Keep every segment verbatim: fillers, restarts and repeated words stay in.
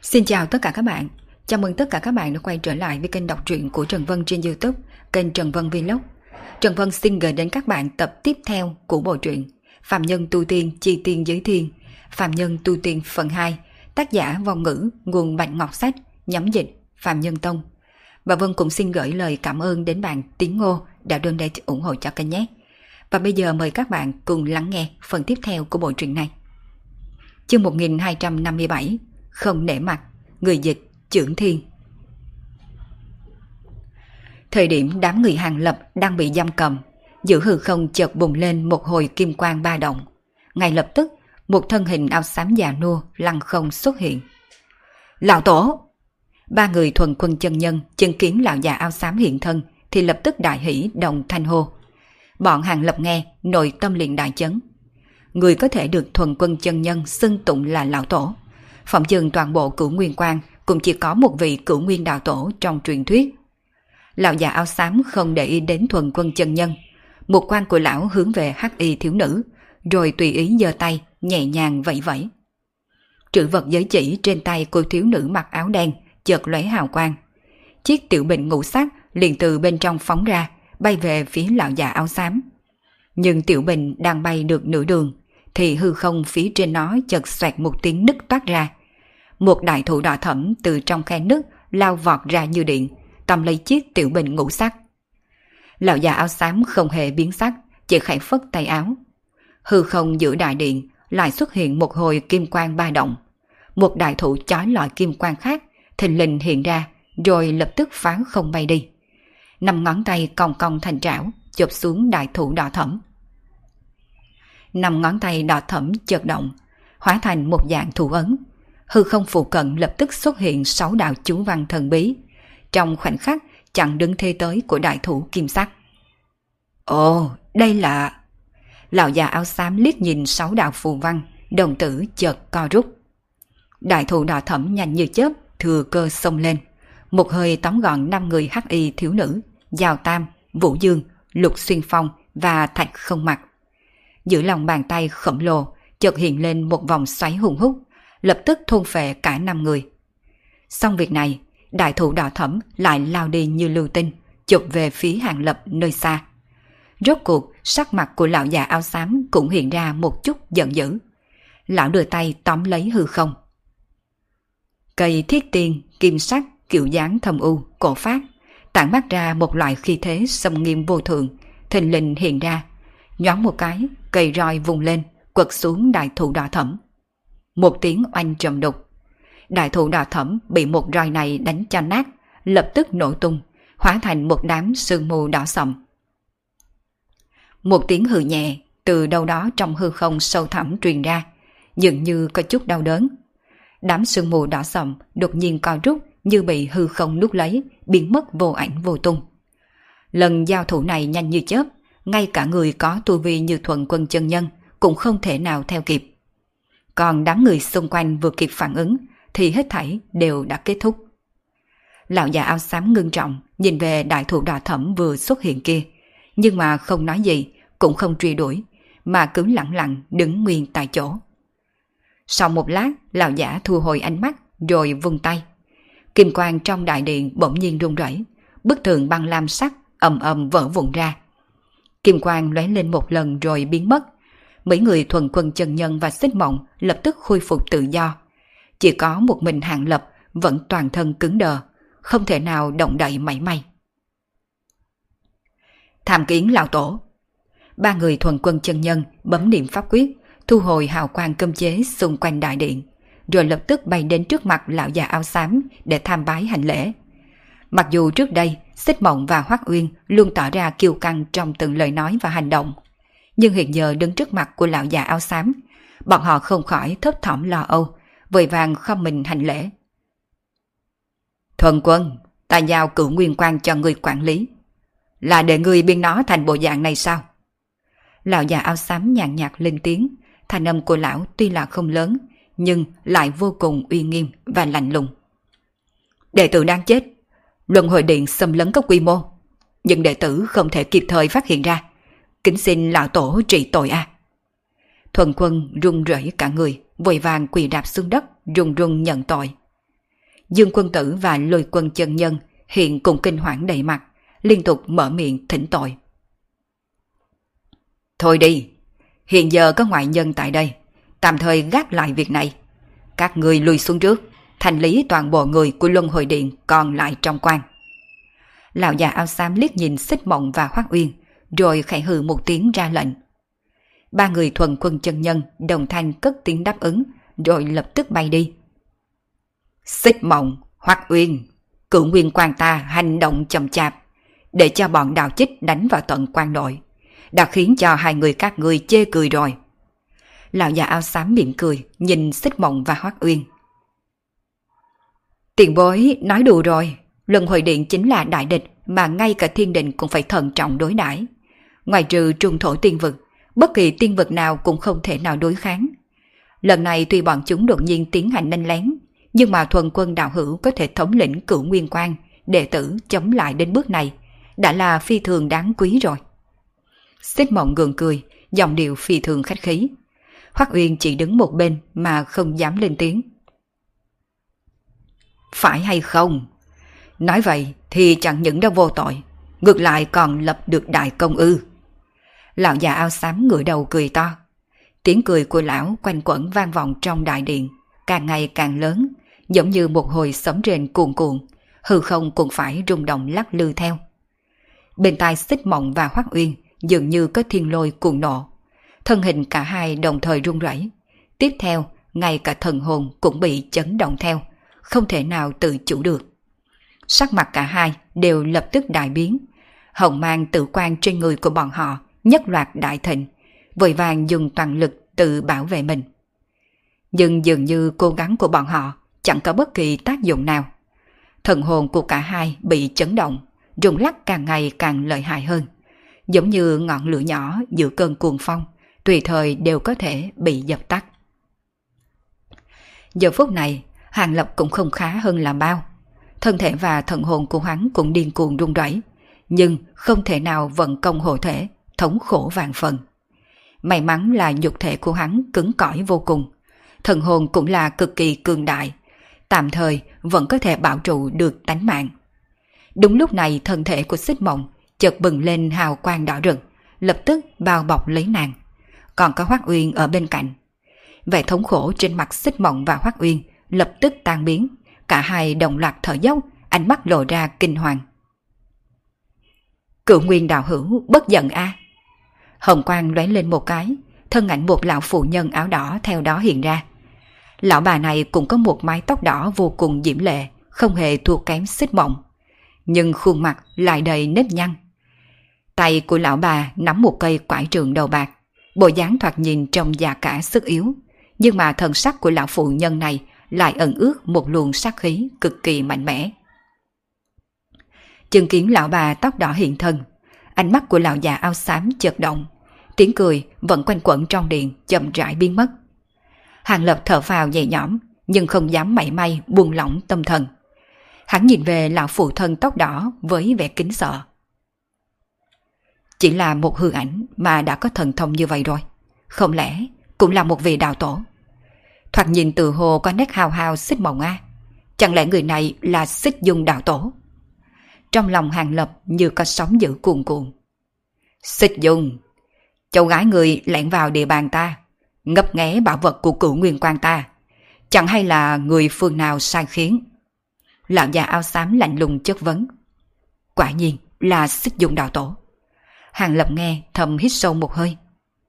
Xin chào tất cả các bạn. Chào mừng tất cả các bạn đã quay trở lại với kênh đọc truyện của Trần Vân trên YouTube, kênh Trần Vân Vlog. Trần Vân xin gửi đến các bạn tập tiếp theo của bộ truyện Phạm Nhân Tu Tiên Chi Tiên Giới Thiên, Phạm Nhân Tu Tiên phần hai, tác giả Vong Ngữ, nguồn Bạch Ngọc Sách, nhóm dịch Phạm Nhân Tông. Và Vân cũng xin gửi lời cảm ơn đến bạn Tiến Ngô đã donate ủng hộ cho kênh nhé. Và bây giờ mời các bạn cùng lắng nghe phần tiếp theo của bộ truyện này. Chương một nghìn hai trăm năm mươi bảy, Không nể mặt, người dịch Chưởng Thiên. Thời điểm đám người Hàng Lập đang bị giam cầm, giữa hư không chợt bùng lên một hồi kim quang ba động. Ngay lập tức, một thân hình áo xám già nua lăng không xuất hiện. Lão Tổ! Ba người thuần quân chân nhân chứng kiến lão già áo xám hiện thân thì lập tức đại hỉ đồng thanh hô. Bọn Hàng Lập nghe, nội tâm liền đại chấn. Người có thể được thuần quân chân nhân xưng tụng là Lão Tổ. Phỏng chừng toàn bộ Cửu Nguyên Quan cũng chỉ có một vị Cửu Nguyên đạo tổ trong truyền thuyết. Lão già áo xám không để ý đến thuần quân chân nhân. Một quan của lão hướng về hắc y thiếu nữ, rồi tùy ý giơ tay, nhẹ nhàng vẫy vẫy. Trữ vật giới chỉ trên tay cô thiếu nữ mặc áo đen chợt lóe hào quang. Chiếc tiểu bình ngũ sắc liền từ bên trong phóng ra, bay về phía lão già áo xám. Nhưng tiểu bình đang bay được nửa đường, thì hư không phía trên nó chợt xoẹt một tiếng nứt toát ra. Một đại thụ đỏ thẫm từ trong khe nứt lao vọt ra như điện, tóm lấy chiếc tiểu bình ngũ sắc. Lão già áo xám không hề biến sắc, chỉ khẽ phất tay áo. Hư không giữa đại điện lại xuất hiện một hồi kim quang ba động. Một đại thụ chói lọi kim quang khác thình lình hiện ra, rồi lập tức phá không bay đi. Năm ngón tay cong cong thành trảo chụp xuống đại thụ đỏ thẫm. Năm ngón tay đỏ thẫm chợt động, hóa thành một dạng thủ ấn. Hư không phụ cận lập tức xuất hiện sáu đạo chú văn thần bí, trong khoảnh khắc chặn đứng thế tới của đại thủ kim sắc. Ồ, đây là... Lão già áo xám liếc nhìn sáu đạo phù văn, đồng tử chợt co rút. Đại thủ đỏ thẫm nhanh như chớp thừa cơ xông lên, một hơi tóm gọn năm người hắc y thiếu nữ: Giao Tam, Vũ Dương, Lục Xuyên Phong và Thạch Không Mặc. Giữa lòng bàn tay khổng lồ chợt hiện lên một vòng xoáy hùng hút, lập tức thôn phệ cả năm người. Xong việc này, đại thủ đỏ thẫm lại lao đi như lưu tinh, chụp về phía Hàng Lập nơi xa. Rốt cuộc, sắc mặt của lão già áo xám cũng hiện ra một chút giận dữ. Lão đưa tay tóm lấy hư không. Cây thiết tiên, kim sắc, kiểu dáng thâm u, cổ phát, tản mát ra một loại khí thế xâm nghiêm vô thượng, thình lình hiện ra. Nhoáng một cái, cây roi vùng lên, quật xuống đại thụ đỏ thẫm. Một tiếng oanh trầm đục. Đại thụ đỏ thẫm bị một roi này đánh cho nát, lập tức nổ tung, hóa thành một đám sương mù đỏ sậm. Một tiếng hừ nhẹ từ đâu đó trong hư không sâu thẳm truyền ra, dường như có chút đau đớn. Đám sương mù đỏ sậm đột nhiên co rút như bị hư không nuốt lấy, biến mất vô ảnh vô tung. Lần giao thủ này nhanh như chớp, ngay cả người có tu vi như thuần quân chân nhân cũng không thể nào theo kịp. Còn đám người xung quanh vừa kịp phản ứng thì hết thảy đều đã kết thúc. Lão già áo xám ngưng trọng nhìn về đại thụ đỏ thẫm vừa xuất hiện kia, nhưng mà không nói gì, cũng không truy đuổi, mà cứ lặng lặng đứng nguyên tại chỗ. Sau một lát, lão giả thu hồi ánh mắt rồi vung tay. Kim quang trong đại điện bỗng nhiên rung rẩy, bức tường băng lam sắc ầm ầm vỡ vụn ra. Kim quang lóe lên một lần rồi biến mất. Mấy người thuần quân chân nhân và xích mộng lập tức khôi phục tự do. Chỉ có một mình Hàng Lập vẫn toàn thân cứng đờ, không thể nào động đậy mảy may. Tham kiến lão tổ. Ba người thuần quân chân nhân bấm niệm pháp quyết, thu hồi hào quang cấm chế xung quanh đại điện, rồi lập tức bay đến trước mặt lão già áo xám để tham bái hành lễ. Mặc dù trước đây Xích Mộng và Hoắc Uyên luôn tỏ ra kiêu căng trong từng lời nói và hành động, nhưng hiện giờ đứng trước mặt của lão già áo xám, bọn họ không khỏi thấp thỏm lo âu, vội vàng khom mình hành lễ. Thuần quân, ta giao Cửu Nguyên Quan cho người quản lý, là để người biến nó thành bộ dạng này sao? Lão già áo xám nhàn nhạt lên tiếng, thanh âm của lão tuy là không lớn, nhưng lại vô cùng uy nghiêm và lạnh lùng. Đệ tử đang chết, luân hồi điện xâm lấn có quy mô, nhưng đệ tử không thể kịp thời phát hiện ra, kính xin lão tổ trị tội a. À. Thuần quân run rẩy cả người, vội vàng quỳ đạp xuống đất, run run nhận tội. Dương Quân Tử và Lôi Quân chân nhân hiện cùng kinh hoảng đầy mặt, liên tục mở miệng thỉnh tội. Thôi đi, hiện giờ có ngoại nhân tại đây, tạm thời gác lại việc này. Các người lùi xuống trước, thành lý toàn bộ người của Luân Hồi Điện còn lại trong quan. Lão già áo xám liếc nhìn Xích Mộng và Hoắc Uyên, rồi khẽ hừ một tiếng ra lệnh. Ba người thuần quân chân nhân đồng thanh cất tiếng đáp ứng, rồi lập tức bay đi. Xích Mộng, Hoắc Uyên, Cửu Nguyên quan ta hành động chậm chạp, để cho bọn Đào Chích đánh vào tận quan nội, đã khiến cho hai người các ngươi chê cười rồi. Lão già áo xám mỉm cười, nhìn Xích Mộng và Hoắc Uyên. Tiền bối nói đùa rồi, Luân Hồi Điện chính là đại địch mà ngay cả thiên đình cũng phải thận trọng đối đãi. Ngoài trừ trung thổ tiên vực, bất kỳ tiên vực nào cũng không thể nào đối kháng. Lần này tuy bọn chúng đột nhiên tiến hành đánh lén, nhưng mà thuần quân đạo hữu có thể thống lĩnh Cửu Nguyên quan, đệ tử chống lại đến bước này, đã là phi thường đáng quý rồi. Xích Mộng gượng cười, giọng điệu phi thường khách khí. Hoắc Uyên chỉ đứng một bên mà không dám lên tiếng. Phải hay không? Nói vậy thì chẳng những đã vô tội, ngược lại còn lập được đại công ư. Lão già áo xám ngửa đầu cười to. Tiếng cười của lão quanh quẩn vang vọng trong đại điện, càng ngày càng lớn, giống như một hồi sấm rền cuồn cuộn, hư không cũng phải rung động lắc lư theo. Bên tai Xích Mộng và Hoắc Uyên dường như có thiên lôi cuồng nộ, thân hình cả hai đồng thời run rẩy. Tiếp theo, ngay cả thần hồn cũng bị chấn động theo, không thể nào tự chủ được. Sắc mặt cả hai đều lập tức đại biến, hồng mang tự quan trên người của bọn họ nhất loạt đại thịnh, vội vàng dùng toàn lực tự bảo vệ mình. Nhưng dường như cố gắng của bọn họ chẳng có bất kỳ tác dụng nào. Thần hồn của cả hai bị chấn động, rung lắc càng ngày càng lợi hại hơn, giống như ngọn lửa nhỏ giữa cơn cuồng phong, tùy thời đều có thể bị dập tắt. Giờ phút này, Hàng Lập cũng không khá hơn là bao. Thân thể và thần hồn của hắn cũng điên cuồng rung rẩy, nhưng không thể nào vận công hộ thể, thống khổ vạn phần. May mắn là nhục thể của hắn cứng cỏi vô cùng, thần hồn cũng là cực kỳ cường đại, tạm thời vẫn có thể bảo trụ được tánh mạng. Đúng lúc này thân thể của Xích Mộng chợt bừng lên hào quang đỏ rực, lập tức bao bọc lấy nàng. Còn có Hoắc Uyên ở bên cạnh. Vẻ thống khổ trên mặt Xích Mộng và Hoắc Uyên lập tức tan biến, cả hai đồng loạt thở dốc, ánh mắt lộ ra kinh hoàng. Cửu Nguyên đạo hữu bất giận a. Hồng quang lóe lên một cái, thân ảnh một lão phụ nhân áo đỏ theo đó hiện ra. Lão bà này cũng có một mái tóc đỏ vô cùng diễm lệ, không hề thua kém Xích Mộng, nhưng khuôn mặt lại đầy nếp nhăn. Tay của lão bà nắm một cây quải trượng đầu bạc, bộ dáng thoạt nhìn trông già cả sức yếu, nhưng mà thần sắc của lão phụ nhân này lại ẩn ước một luồng sát khí cực kỳ mạnh mẽ. Chứng kiến lão bà tóc đỏ hiện thân, ánh mắt của lão già áo xám chợt động, tiếng cười vẫn quanh quẩn trong điện chậm rãi biến mất. Hàng Lập thở phào nhẹ nhõm, nhưng không dám mảy may buông lỏng tâm thần. Hắn nhìn về lão phụ thân tóc đỏ với vẻ kính sợ. Chỉ là một hư ảnh mà đã có thần thông như vậy rồi, không lẽ cũng là một vị đạo tổ? Thoạt nhìn từ hồ có nét hào hào Xích Mộng a, chẳng lẽ người này là Xích Dung đạo tổ? Trong lòng Hàng Lập như có sóng dữ cuồn cuộn. Xích Dung, cháu gái người lẻn vào địa bàn ta, ngấp nghé bảo vật của Cửu Nguyên quan ta, chẳng hay là người phương nào sai khiến? Lão già áo xám lạnh lùng chất vấn. Quả nhiên là Xích Dung đạo tổ. Hàng Lập nghe thầm hít sâu một hơi.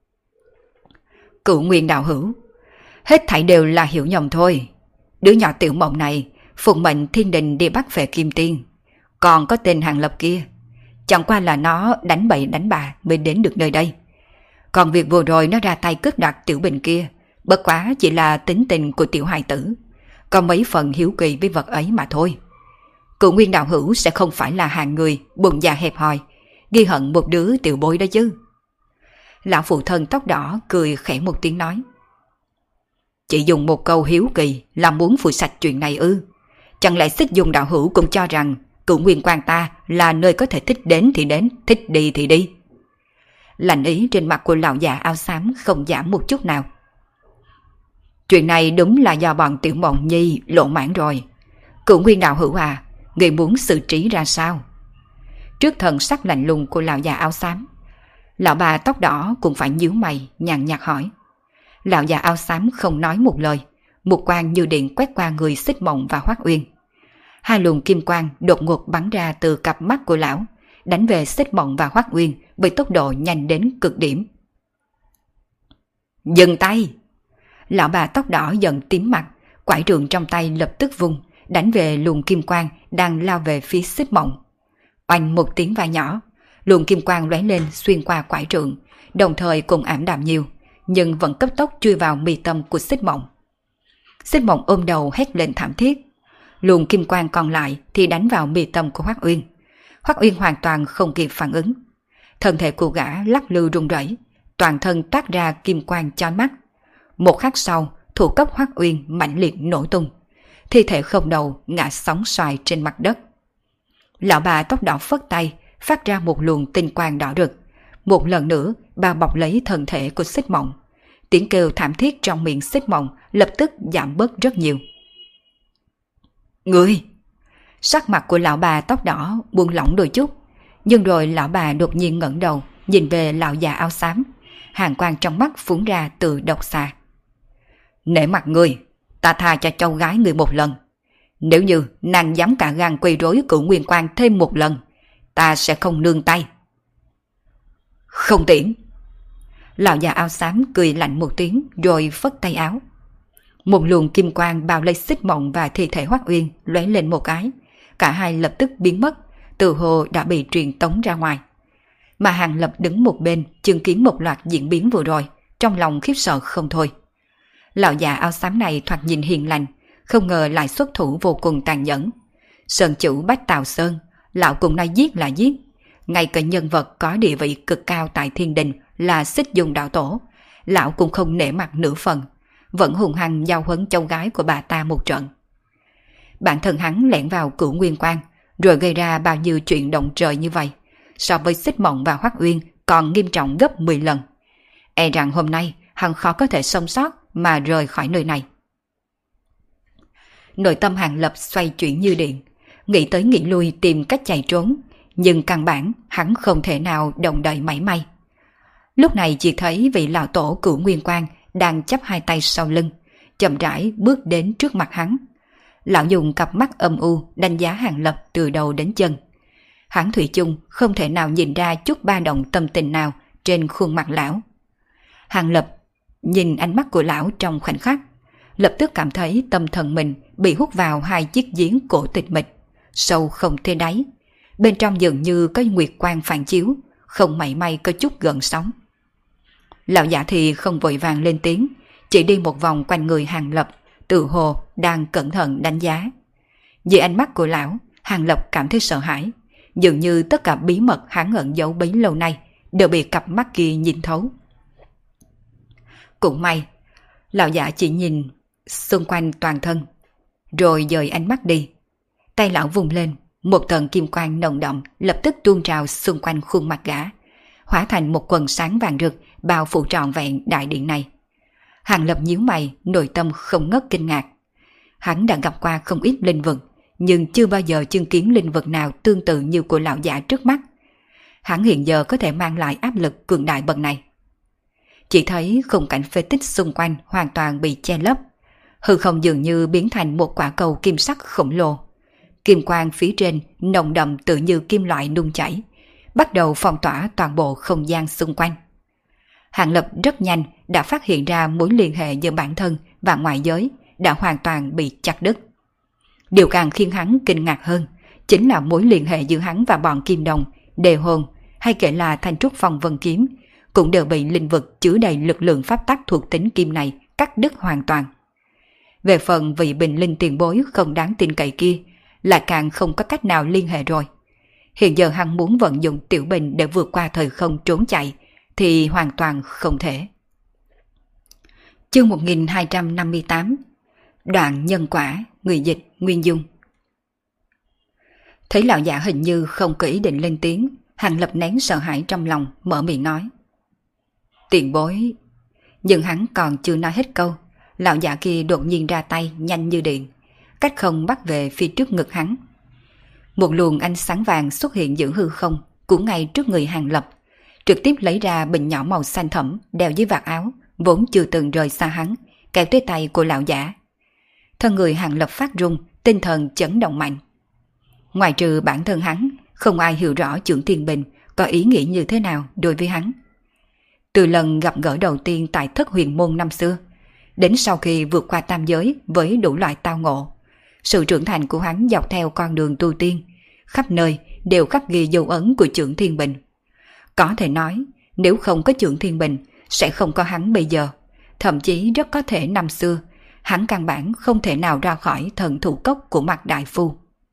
Cửu Nguyên đạo hữu, hết thảy đều là hiểu nhầm thôi. Đứa nhỏ Tiểu Mộng này phụng mệnh thiên đình đi bắt về Kim Tiên, còn có tên Hàng Lập kia, chẳng qua là nó đánh bậy đánh bạ mới đến được nơi đây. Còn việc vừa rồi nó ra tay cướp đoạt Tiểu Bình kia, bất quá chỉ là tính tình của tiểu hài tử, có mấy phần hiếu kỳ với vật ấy mà thôi. Cửu Nguyên đạo hữu sẽ không phải là hạng người bụng dạ hẹp hòi, ghi hận một đứa tiểu bối đó chứ? Lão phụ thân tóc đỏ cười khẽ một tiếng nói. Chỉ dùng một câu hiếu kỳ là muốn phủi sạch chuyện này ư? Chẳng lẽ Xích Dung đạo hữu cũng cho rằng Cửu Nguyên quan ta là nơi có thể thích đến thì đến, thích đi thì đi? Lạnh ý trên mặt của lão già áo xám không giảm một chút nào. Chuyện này đúng là do bọn Tiểu Mộng Nhi lộ mãn rồi. Cửu Nguyên đạo hữu à, người muốn xử trí ra sao? Trước thần sắc lạnh lùng của lão già áo xám, lão bà tóc đỏ cũng phải nhíu mày nhàn nhạt hỏi. Lão già áo xám không nói một lời, một quang như điện quét qua người Xích Mộng và Hoắc Uyên. Hai luồng kim quang đột ngột bắn ra từ cặp mắt của lão, đánh về Xích Mộng và Hoắc Uyên với tốc độ nhanh đến cực điểm. Dừng tay! Lão bà tóc đỏ giận tím mặt, quải trượng trong tay lập tức vung, đánh về luồng kim quang đang lao về phía Xích Mộng. Oanh một tiếng va nhỏ, luồng kim quang lóe lên xuyên qua quải trượng, đồng thời cũng ảm đạm nhiều, nhưng vẫn cấp tốc chui vào mi tâm của Xích Mộng. Xích Mộng ôm đầu hét lên thảm thiết. Luồng kim quang còn lại thì đánh vào mi tâm của Hoắc Uyên. Hoắc Uyên hoàn toàn không kịp phản ứng. Thân thể của gã lắc lư rung rẩy, toàn thân toát ra kim quang chói mắt. Một khắc sau, thủ cấp Hoắc Uyên mãnh liệt nổ tung, thi thể không đầu ngã sóng xoài trên mặt đất. Lão bà tóc đỏ phất tay, phát ra một luồng tinh quang đỏ rực. Một lần nữa, bà bọc lấy thân thể của Xích Mộng. Tiếng kêu thảm thiết trong miệng Xích Mộng lập tức giảm bớt rất nhiều. Ngươi! Sắc mặt của lão bà tóc đỏ buông lỏng đôi chút, nhưng rồi lão bà đột nhiên ngẩng đầu, nhìn về lão già áo xám. Hàn quang trong mắt phúng ra từ độc xà. Nể mặt ngươi, ta tha cho cháu gái ngươi một lần. Nếu như nàng dám cả gan quấy rối Cửu Nguyên Quan thêm một lần, ta sẽ không nương tay. Không tiễn! Lão già áo xám cười lạnh một tiếng rồi phất tay áo. Một luồng kim quang bao lấy Xích Mộng và thi thể Hoắc Uyên lóe lên một cái, cả hai lập tức biến mất, từ hồ đã bị truyền tống ra ngoài. Mà Hàng Lập đứng một bên chứng kiến một loạt diễn biến vừa rồi, trong lòng khiếp sợ không thôi. Lão già áo xám này thoạt nhìn hiền lành, không ngờ lại xuất thủ vô cùng tàn nhẫn. Sơn chủ Bách Tào Sơn, lão cũng nói giết là giết. Ngay cả nhân vật có địa vị cực cao tại thiên đình là Xích Dung đạo tổ, lão cũng không nể mặt nửa phần, vẫn hùng hăng giao huấn cháu gái của bà ta một trận. Bản thân hắn lẻn vào Cửu Nguyên Quan, rồi gây ra bao nhiêu chuyện động trời như vậy, so với Xích Mộng và Hoắc Uyên còn nghiêm trọng gấp mười lần. E rằng hôm nay hắn khó có thể sống sót mà rời khỏi nơi này. Nội tâm Hàng Lập xoay chuyển như điện, nghĩ tới nghĩ lui tìm cách chạy trốn, nhưng căn bản hắn không thể nào động đậy mảy may. Lúc này chỉ thấy vị lão tổ Cửu Nguyên Quan đang chắp hai tay sau lưng, chậm rãi bước đến trước mặt hắn. Lão dùng cặp mắt âm u đánh giá Hàng Lập từ đầu đến chân. Hắn thủy chung không thể nào nhìn ra chút ba động tâm tình nào trên khuôn mặt lão. Hàng Lập nhìn ánh mắt của lão trong khoảnh khắc, lập tức cảm thấy tâm thần mình bị hút vào hai chiếc giếng cổ tịch mịch, sâu không thấy đáy. Bên trong dường như có nguyệt quang phản chiếu, không mảy may có chút gợn sóng. Lão giả thì không vội vàng lên tiếng, chỉ đi một vòng quanh người Hàng Lập, tự hồ đang cẩn thận đánh giá. Dưới ánh mắt của lão, Hàng Lập cảm thấy sợ hãi, dường như tất cả bí mật hắn ẩn giấu bấy lâu nay đều bị cặp mắt kia nhìn thấu. Cũng may, lão giả chỉ nhìn xung quanh toàn thân, rồi dời ánh mắt đi. Tay lão vùng lên, một tầng kim quang nồng đậm lập tức tuôn trào xung quanh khuôn mặt gã, hóa thành một quần sáng vàng rực bao phủ trọn vẹn đại điện này. Hàng Lập nhíu mày, nội tâm không ngớt kinh ngạc. Hắn đã gặp qua không ít linh vực, nhưng chưa bao giờ chứng kiến linh vực nào tương tự như của lão giả trước mắt. Hắn hiện giờ có thể mang lại áp lực cường đại bậc này. Chỉ thấy khung cảnh phế tích xung quanh hoàn toàn bị che lấp, hư không dường như biến thành một quả cầu kim sắc khổng lồ. Kim quang phía trên nồng đậm tự như kim loại nung chảy, bắt đầu phong tỏa toàn bộ không gian xung quanh. Hàng Lập rất nhanh đã phát hiện ra mối liên hệ giữa bản thân và ngoại giới đã hoàn toàn bị chặt đứt. Điều càng khiến hắn kinh ngạc hơn chính là mối liên hệ giữa hắn và bọn Kim Đồng, Đề Hồn hay kể là Thanh Trúc Phong Vân Kiếm cũng đều bị linh vực chứa đầy lực lượng pháp tắc thuộc tính kim này cắt đứt hoàn toàn. Về phần vị bình linh tiền bối không đáng tin cậy kia, lại càng không có cách nào liên hệ rồi. Hiện giờ hắn muốn vận dụng tiểu bình để vượt qua thời không trốn chạy thì hoàn toàn không thể. Chương một nghìn hai trăm năm mươi tám. Đoạn nhân quả, người dịch Nguyên Dung. Thấy lão giả hình như không có ý định lên tiếng, Hàng Lập nén sợ hãi trong lòng, mở miệng nói: Tiền bối. Nhưng hắn còn chưa nói hết câu, lão giả kia đột nhiên ra tay nhanh như điện. cách không bắt về phía trước ngực hắn. Một luồng ánh sáng vàng xuất hiện giữa hư không, cũng ngay trước người Hàng Lập, trực tiếp lấy ra bình nhỏ màu xanh thẫm đeo dưới vạt áo, vốn chưa từng rời xa hắn, kéo tới tay của lão giả. Thân người Hàng Lập phát run, tinh thần chấn động mạnh. Ngoài trừ bản thân hắn, không ai hiểu rõ Chưởng Thiên Bình có ý nghĩ như thế nào đối với hắn. Từ lần gặp gỡ đầu tiên tại Thất Huyền Môn năm xưa, đến sau khi vượt qua tam giới với đủ loại tao ngộ, sự trưởng thành của hắn dọc theo con đường tu tiên, khắp nơi đều khắc ghi dấu ấn của Chưởng Thiên Bình. Có thể nói, nếu không có Chưởng Thiên Bình, sẽ không có hắn bây giờ. Thậm chí rất có thể năm xưa, hắn căn bản không thể nào ra khỏi thần thủ cốc của Mạc Đại Phu.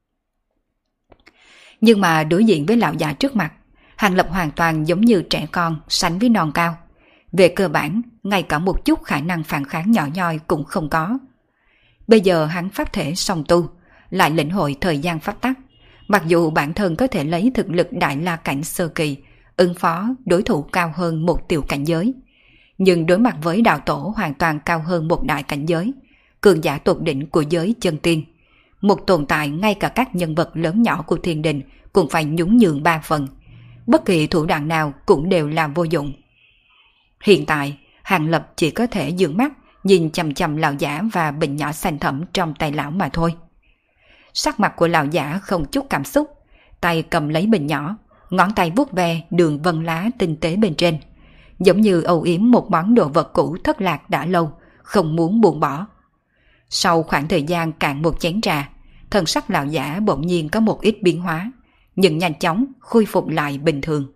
Nhưng mà đối diện với lão già trước mặt, Hàng Lập hoàn toàn giống như trẻ con sánh với non cao. Về cơ bản, ngay cả một chút khả năng phản kháng nhỏ nhoi cũng không có. Bây giờ hắn pháp thể song tu, lại lĩnh hội thời gian pháp tắc. Mặc dù bản thân có thể lấy thực lực đại la cảnh sơ kỳ, ứng phó đối thủ cao hơn một tiểu cảnh giới, nhưng đối mặt với đạo tổ hoàn toàn cao hơn một đại cảnh giới, cường giả tột đỉnh của giới chân tiên, một tồn tại ngay cả các nhân vật lớn nhỏ của thiên đình cũng phải nhún nhường ba phần, bất kỳ thủ đoạn nào cũng đều là vô dụng. Hiện tại, Hàng Lập chỉ có thể dương mắt nhìn chằm chằm lão giả và bình nhỏ xanh thẫm trong tay lão mà thôi. Sắc mặt của lão giả không chút cảm xúc, tay cầm lấy bình nhỏ, ngón tay vuốt ve đường vân lá tinh tế bên trên, giống như âu yếm một món đồ vật cũ thất lạc đã lâu, không muốn buông bỏ. Sau khoảng thời gian cạn một chén trà, thân sắc lão giả bỗng nhiên có một ít biến hóa, nhưng nhanh chóng khôi phục lại bình thường.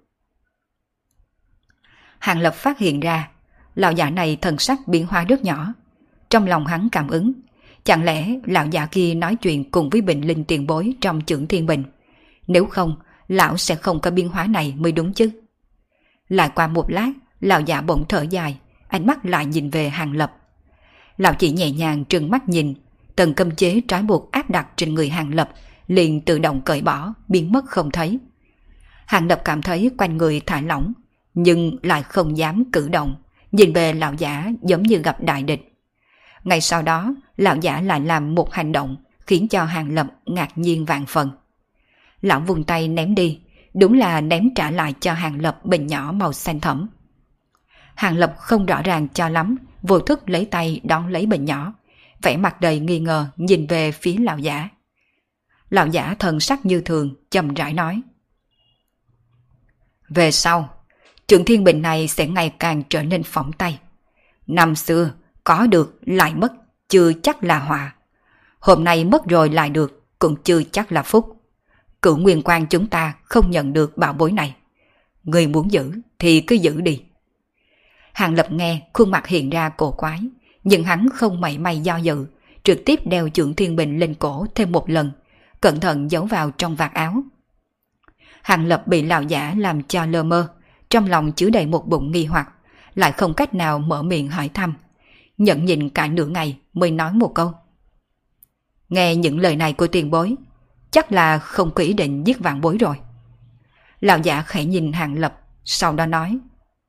Hàng Lập phát hiện ra, lão giả này thần sắc biến hóa rất nhỏ. Trong lòng hắn cảm ứng, chẳng lẽ lão giả kia nói chuyện cùng với Bình Linh tiền bối trong Chưởng Thiên Bình? Nếu không, lão sẽ không có biến hóa này mới đúng chứ. Lại qua một lát, lão giả bỗng thở dài, ánh mắt lại nhìn về Hàng Lập. Lão chỉ nhẹ nhàng trừng mắt nhìn, tầng cấm chế trói buộc áp đặt trên người Hàng Lập liền tự động cởi bỏ, biến mất không thấy. Hàng Lập cảm thấy quanh người thả lỏng, nhưng lại không dám cử động, nhìn về lão giả giống như gặp đại địch. Ngay sau đó, lão giả lại làm một hành động khiến cho Hàng Lập ngạc nhiên vạn phần. Lão vùng tay ném đi, đúng là ném trả lại cho Hàng Lập bình nhỏ màu xanh thẫm. Hàng Lập không rõ ràng cho lắm, vô thức lấy tay đón lấy bình nhỏ, vẻ mặt đầy nghi ngờ nhìn về phía lão giả. Lão giả thần sắc như thường, chậm rãi nói: về sau, Chưởng Thiên Bình này sẽ ngày càng trở nên phỏng tay. Năm xưa, có được lại mất, chưa chắc là họa. Hôm nay mất rồi lại được, cũng chưa chắc là phúc. Cửu Nguyên Quan chúng ta không nhận được bảo bối này. Người muốn giữ thì cứ giữ đi. Hàng Lập nghe, khuôn mặt hiện ra cổ quái, nhưng hắn không mảy may do dự, trực tiếp đeo Chưởng Thiên Bình lên cổ thêm một lần, cẩn thận giấu vào trong vạt áo. Hàng Lập bị lão giả làm cho lơ mơ, trong lòng chứa đầy một bụng nghi hoặc, lại không cách nào mở miệng hỏi thăm. Nhận nhìn cả nửa ngày mới nói một câu: nghe những lời này của tiền bối, chắc là không có ý định giết vạn bối rồi. Lão giả khẽ nhìn Hàng Lập, sau đó nói: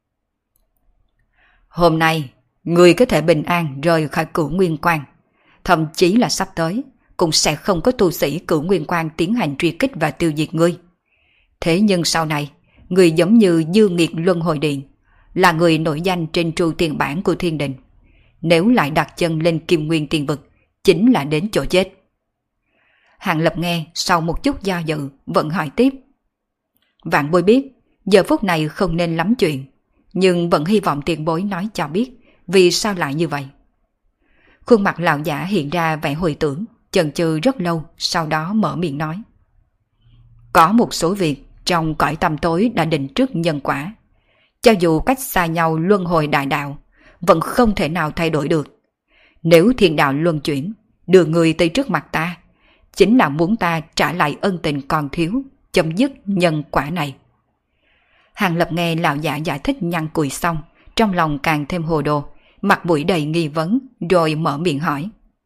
hôm nay, người có thể bình an rời khỏi Cửu Nguyên Quan, thậm chí là sắp tới, cũng sẽ không có tu sĩ Cửu Nguyên Quan tiến hành truy kích và tiêu diệt ngươi. Thế nhưng sau này, người giống như dư nghiệt luân hồi điện, là người nổi danh trên tru tiền bản của thiên đình. Nếu lại đặt chân lên Kim Nguyên Tiên Vực, chính là đến chỗ chết. Hàng Lập nghe, sau một chút do dự, vẫn hỏi tiếp: vạn bối biết, giờ phút này không nên lắm chuyện, nhưng vẫn hy vọng tiền bối nói cho biết, vì sao lại như vậy. Khuôn mặt lão giả hiện ra vẻ hồi tưởng, chần chừ rất lâu, sau đó mở miệng nói: có một số việc trong cõi tăm tối đã định trước nhân quả, cho dù cách xa nhau luân hồi đại đạo, vẫn không thể nào thay đổi được. Nếu thiên đạo luân chuyển, đưa người tới trước mặt ta, chính là muốn ta trả lại ân tình còn thiếu, chấm dứt nhân quả này. Hàng Lập nghe lão giả giải thích nhăn cùi xong, trong lòng càng thêm hồ đồ, mặt mũi đầy nghi vấn, rồi mở miệng hỏi: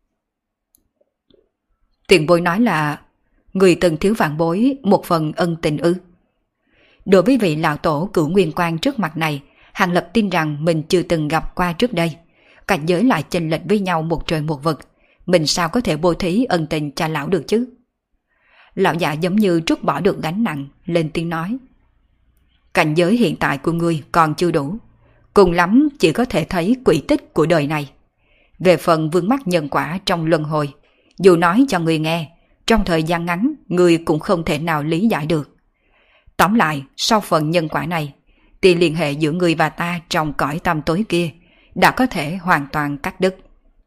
tiền bối nói là người từng thiếu vạn bối một phần ân tình ư? Đối với vị lão tổ Cửu Nguyên Quan trước mặt này, Hàng Lập tin rằng mình chưa từng gặp qua trước đây. Cảnh giới lại chênh lệch với nhau một trời một vực, mình sao có thể bố thí ân tình cho lão được chứ? Lão già giống như trút bỏ được gánh nặng, lên tiếng nói. Cảnh giới hiện tại của ngươi còn chưa đủ, cùng lắm chỉ có thể thấy quỹ tích của đời này. Về phần vướng mắc nhân quả trong luân hồi, dù nói cho ngươi nghe, trong thời gian ngắn ngươi cũng không thể nào lý giải được. Tóm lại, sau phần nhân quả này, thì liên hệ giữa ngươi và ta trong cõi tăm tối kia đã có thể hoàn toàn cắt đứt.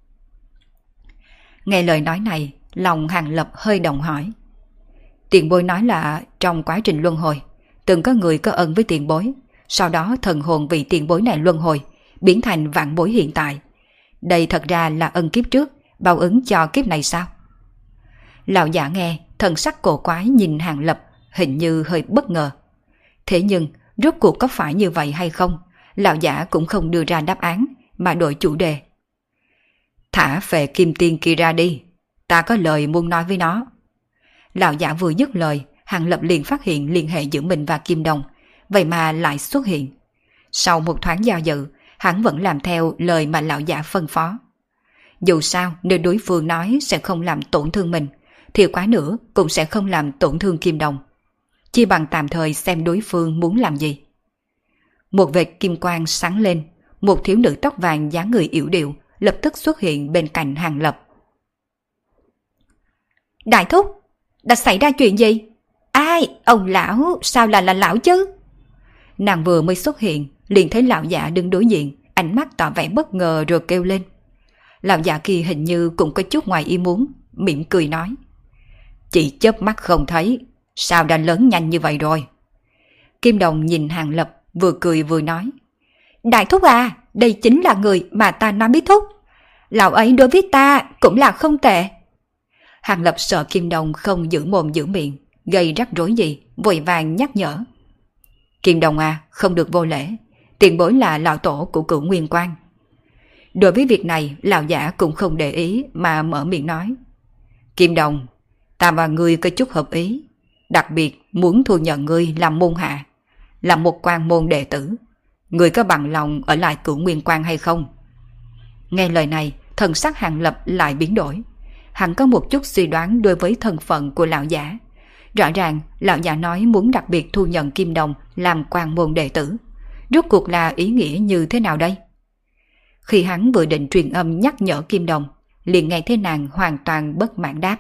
Nghe lời nói này, lòng Hàng Lập hơi động hỏi. Tiền bối nói là trong quá trình luân hồi, từng có người có ân với tiền bối, sau đó thần hồn vị tiền bối này luân hồi, biến thành vạn bối hiện tại. Đây thật ra là ân kiếp trước, báo ứng cho kiếp này sao? Lão giả nghe, thần sắc cổ quái nhìn Hàng Lập, hình như hơi bất ngờ. Thế nhưng, rốt cuộc có phải như vậy hay không? Lão giả cũng không đưa ra đáp án, mà đổi chủ đề. Thả phệ kim tiên kia ra đi, ta có lời muốn nói với nó. Lão giả vừa dứt lời, Hàng Lập liền phát hiện liên hệ giữa mình và Kim Đồng, vậy mà lại xuất hiện. Sau một thoáng do dự, hắn vẫn làm theo lời mà lão giả phân phó. Dù sao, nếu đối phương nói sẽ không làm tổn thương mình, thì quá nữa cũng sẽ không làm tổn thương Kim Đồng. Chỉ bằng tạm thời xem đối phương muốn làm gì. Một vệt kim quang sáng lên, một thiếu nữ tóc vàng dáng người yểu điệu lập tức xuất hiện bên cạnh Hàng Lập. Đại thúc, đã xảy ra chuyện gì? Ai, ông lão, sao là là lão chứ? Nàng vừa mới xuất hiện, liền thấy lão giả đứng đối diện, ánh mắt tỏ vẻ bất ngờ rồi kêu lên. Lão giả kia hình như cũng có chút ngoài ý muốn, mỉm cười nói. Chỉ chớp mắt không thấy, sao đã lớn nhanh như vậy rồi? Kim Đồng nhìn Hàng Lập, vừa cười vừa nói. Đại thúc à, đây chính là người mà ta nói biết thúc. Lão ấy đối với ta cũng là không tệ. Hàng Lập sợ Kim Đồng không giữ mồm giữ miệng, gây rắc rối gì, vội vàng nhắc nhở. Kim Đồng à, không được vô lễ, tiền bối là lão tổ của Cửu Nguyên Quan. Đối với việc này, lão giả cũng không để ý mà mở miệng nói. Kim Đồng, ta và ngươi có chút hợp ý, đặc biệt muốn thu nhận ngươi làm môn hạ, làm một quan môn đệ tử. Ngươi có bằng lòng ở lại Cửu Nguyên Quan hay không? Nghe lời này, thần sắc Hàng Lập lại biến đổi. Hắn có một chút suy đoán đối với thân phận của lão giả. Rõ ràng, lão giả nói muốn đặc biệt thu nhận Kim Đồng làm quan môn đệ tử. Rốt cuộc là ý nghĩa như thế nào đây? Khi hắn vừa định truyền âm nhắc nhở Kim Đồng, liền nghe thấy nàng hoàn toàn bất mãn đáp.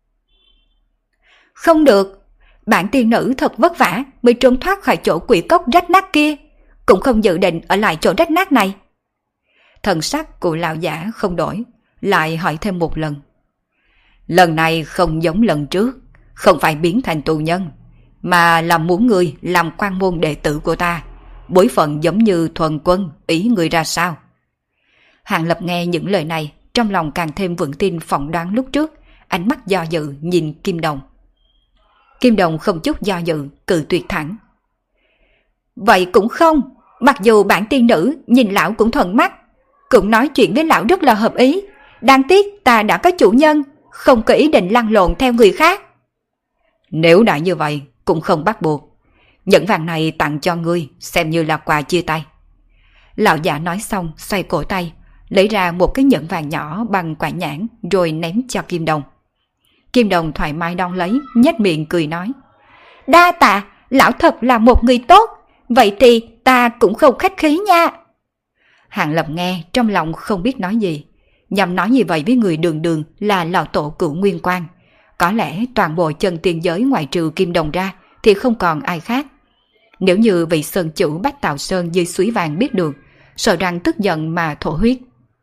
Không được, bản tiên nữ thật vất vả mới trốn thoát khỏi chỗ quỷ cốc rách nát kia, cũng không dự định ở lại chỗ rách nát này. Thần sắc của lão giả không đổi, lại hỏi thêm một lần. Lần này không giống lần trước, không phải biến thành tù nhân, mà là muốn ngươi làm quan môn đệ tử của ta, bối phận giống như thuần quân, ý ngươi ra sao? Hàng Lập nghe những lời này, trong lòng càng thêm vững tin phỏng đoán lúc trước, ánh mắt do dự nhìn Kim Đồng. Kim Đồng không chút do dự, cự tuyệt thẳng. Vậy cũng không, mặc dù bản tiên nữ nhìn lão cũng thuận mắt, cũng nói chuyện với lão rất là hợp ý, đáng tiếc ta đã có chủ nhân, không có ý định lăn lộn theo người khác. Nếu đã như vậy, cũng không bắt buộc. Nhẫn vàng này tặng cho ngươi, xem như là quà chia tay. Lão giả nói xong, xoay cổ tay, lấy ra một cái nhẫn vàng nhỏ bằng quả nhãn, rồi ném cho Kim Đồng. Kim Đồng thoải mái đón lấy, nhếch miệng cười nói. Đa tạ, lão thật là một người tốt, vậy thì ta cũng không khách khí nha. Hàng Lập nghe, trong lòng không biết nói gì. Nhằm nói như vậy với người đường đường là lão tổ Cửu Nguyên Quan. Có lẽ toàn bộ chân tiên giới ngoại trừ Kim Đồng ra thì không còn ai khác. Nếu như vị sơn chủ Bách Tạo Sơn dưới suối vàng biết được, sợ rằng tức giận mà thổ huyết.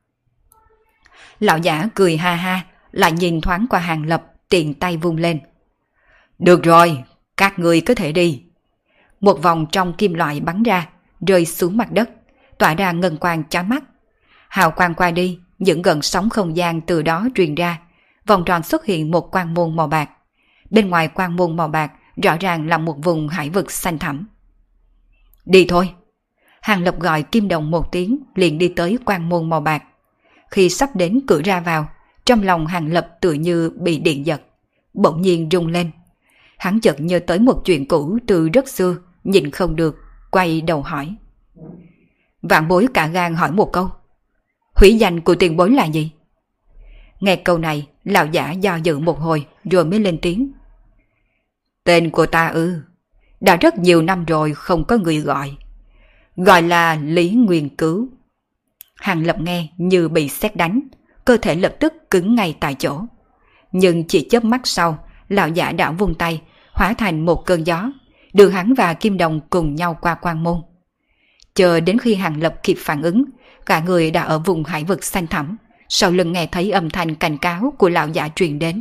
Lão giả cười ha ha, lại nhìn thoáng qua Hàng Lập, tiện tay vung lên. Được rồi, các người có thể đi. Một vòng trong kim loại bắn ra, rơi xuống mặt đất, tỏa ra ngân quang chói mắt. Hào quang qua đi, những gần sóng không gian từ đó truyền ra, vòng tròn xuất hiện một quang môn màu bạc. Bên ngoài quang môn màu bạc rõ ràng là một vùng hải vực xanh thẳm. Đi thôi. Hàng Lập gọi Kim Đồng một tiếng, liền đi tới quang môn màu bạc. Khi sắp đến cửa ra vào, trong lòng Hàng Lập tự như bị điện giật, bỗng nhiên rung lên. Hắn chợt nhớ tới một chuyện cũ từ rất xưa, nhìn không được, quay đầu hỏi. Vạn bối cả gan hỏi một câu. Hủy danh của tiền bối là gì? Nghe câu này, lão giả do dự một hồi rồi mới lên tiếng. Tên của ta ư? Đã rất nhiều năm rồi không có người gọi. Gọi là Lý Nguyên Cứu. Hàng Lập nghe như bị sét đánh, cơ thể lập tức cứng ngay tại chỗ. Nhưng chỉ chớp mắt sau, lão giả đã vung tay, hóa thành một cơn gió, đưa hắn và Kim Đồng cùng nhau qua quan môn. Chờ đến khi Hàng Lập kịp phản ứng, cả người đã ở vùng hải vực xanh thẳm, sau lưng nghe thấy âm thanh cảnh cáo của lão giả truyền đến.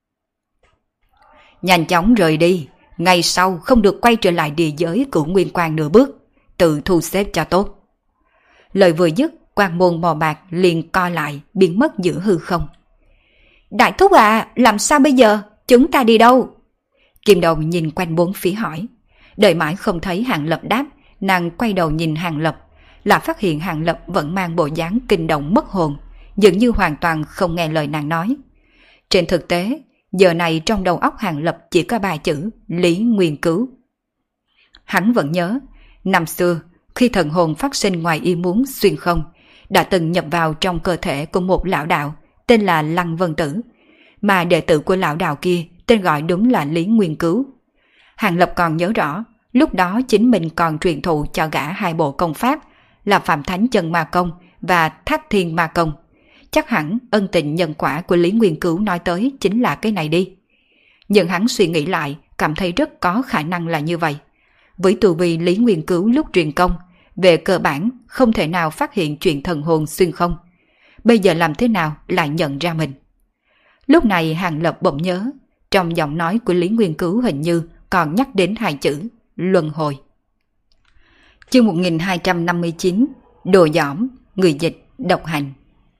Nhanh chóng rời đi, ngày sau không được quay trở lại địa giới Cửu Nguyên Quan nửa bước, tự thu xếp cho tốt. Lời vừa dứt, quan môn màu bạc liền co lại, biến mất giữa hư không. Đại thúc à, làm sao bây giờ? Chúng ta đi đâu? Kim Đồng nhìn quanh bốn phía hỏi. Đợi mãi không thấy Hàng Lập đáp, nàng quay đầu nhìn Hàng Lập, là phát hiện Hàng Lập vẫn mang bộ dáng kinh động mất hồn, dường như hoàn toàn không nghe lời nàng nói. Trên thực tế, giờ này trong đầu óc Hàng Lập chỉ có ba chữ Lý Nguyên Cứu. Hắn vẫn nhớ, năm xưa, khi thần hồn phát sinh ngoài ý muốn xuyên không, đã từng nhập vào trong cơ thể của một lão đạo tên là Lăng Vân Tử, mà đệ tử của lão đạo kia tên gọi đúng là Lý Nguyên Cứu. Hàng Lập còn nhớ rõ, lúc đó chính mình còn truyền thụ cho gã hai bộ công pháp là Phạm Thánh Chân Ma Công và Thác Thiên Ma Công. Chắc hẳn ân tình nhân quả của Lý Nguyên Cứu nói tới chính là cái này đi. Nhưng hắn suy nghĩ lại, cảm thấy rất có khả năng là như vậy. Với tu vi Lý Nguyên Cứu lúc truyền công, về cơ bản không thể nào phát hiện chuyện thần hồn xuyên không. Bây giờ làm thế nào lại nhận ra mình? Lúc này Hàng Lập bỗng nhớ, trong giọng nói của Lý Nguyên Cứu hình như còn nhắc đến hai chữ luân hồi. Chương một nghìn hai trăm năm mươi chín, Đồ Dõm, người dịch, độc hành.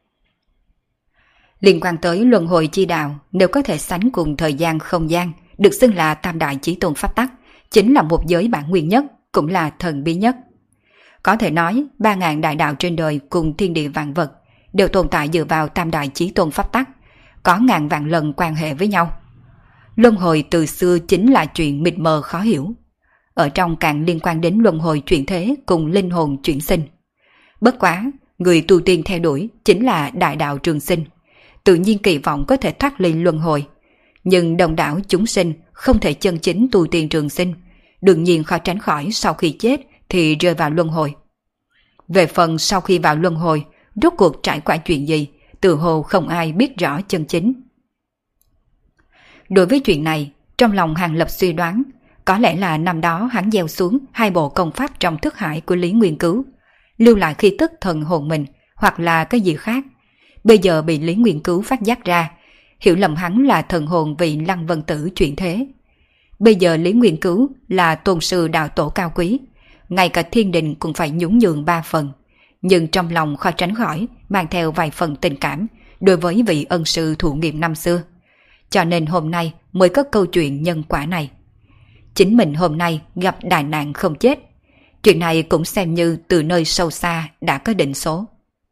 Liên quan tới luân hồi chi đạo, nếu có thể sánh cùng thời gian không gian, được xưng là tam đại chí tôn pháp tắc, chính là một giới bản nguyên nhất, cũng là thần bí nhất. Có thể nói, ba ngàn đại đạo trên đời cùng thiên địa vạn vật đều tồn tại dựa vào tam đại chí tôn pháp tắc, có ngàn vạn lần quan hệ với nhau. Luân hồi từ xưa chính là chuyện mịt mờ khó hiểu. Ở trong càng liên quan đến luân hồi chuyển thế cùng linh hồn chuyển sinh. Bất quá, người tu tiên theo đuổi chính là đại đạo trường sinh, tự nhiên kỳ vọng có thể thoát ly luân hồi. Nhưng đồng đảo chúng sinh không thể chân chính tu tiên trường sinh, đương nhiên khó tránh khỏi sau khi chết thì rơi vào luân hồi. Về phần sau khi vào luân hồi, rốt cuộc trải qua chuyện gì, tự hồ không ai biết rõ chân chính. Đối với chuyện này, trong lòng Hàng Lập suy đoán, có lẽ là năm đó hắn gieo xuống hai bộ công pháp trong thức hải của Lý Nguyên Cứu, lưu lại khí tức thần hồn mình, hoặc là cái gì khác. Bây giờ bị Lý Nguyên Cứu phát giác ra, hiểu lầm hắn là thần hồn vị Lăng Vân Tử chuyển thế. Bây giờ Lý Nguyên Cứu là tôn sư đạo tổ cao quý, ngay cả thiên đình cũng phải nhún nhường ba phần, nhưng trong lòng khó tránh khỏi mang theo vài phần tình cảm đối với vị ân sư thụ nghiệp năm xưa. Cho nên hôm nay mới có câu chuyện nhân quả này. Chính mình hôm nay gặp đại nạn không chết, chuyện này cũng xem như từ nơi sâu xa đã có định số.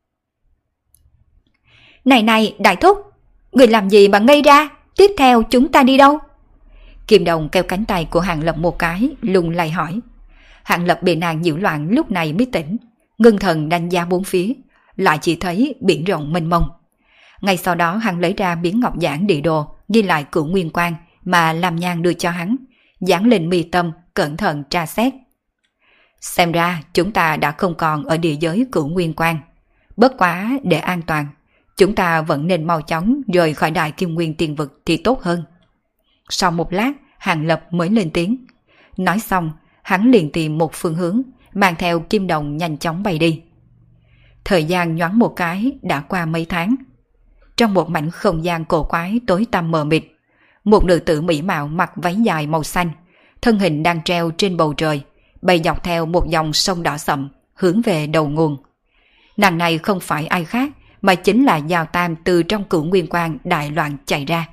Này này đại thúc, người làm gì mà ngây ra, tiếp theo chúng ta đi đâu? Kim Đồng kéo cánh tay của Hàng Lập một cái, lung lay hỏi. Hàng Lập bị nàng nhiễu loạn lúc này mới tỉnh, ngưng thần đánh giá bốn phía, lại chỉ thấy biển rộng mênh mông. Ngay sau đó hắn lấy ra miếng ngọc giản địa đồ, ghi lại Cửu Nguyên Quan mà Lam Nhan đưa cho hắn, dán lên mi tâm, cẩn thận tra xét. Xem ra chúng ta đã không còn ở địa giới Cửu Nguyên Quan. Bất quá để an toàn, chúng ta vẫn nên mau chóng rời khỏi Đại Kim Nguyên Tiên Vực thì tốt hơn. Sau một lát, Hàng Lập mới lên tiếng. Nói xong, hắn liền tìm một phương hướng, mang theo Kim Đồng nhanh chóng bay đi. Thời gian nhoáng một cái đã qua mấy tháng. Trong một mảnh không gian cổ quái tối tăm mờ mịt, một nữ tử mỹ mạo mặc váy dài màu xanh, thân hình đang treo trên bầu trời, bay dọc theo một dòng sông đỏ sậm, hướng về đầu nguồn. Nàng này không phải ai khác, mà chính là Giao Tam từ trong Cửu Nguyên Quan đại loạn chạy ra.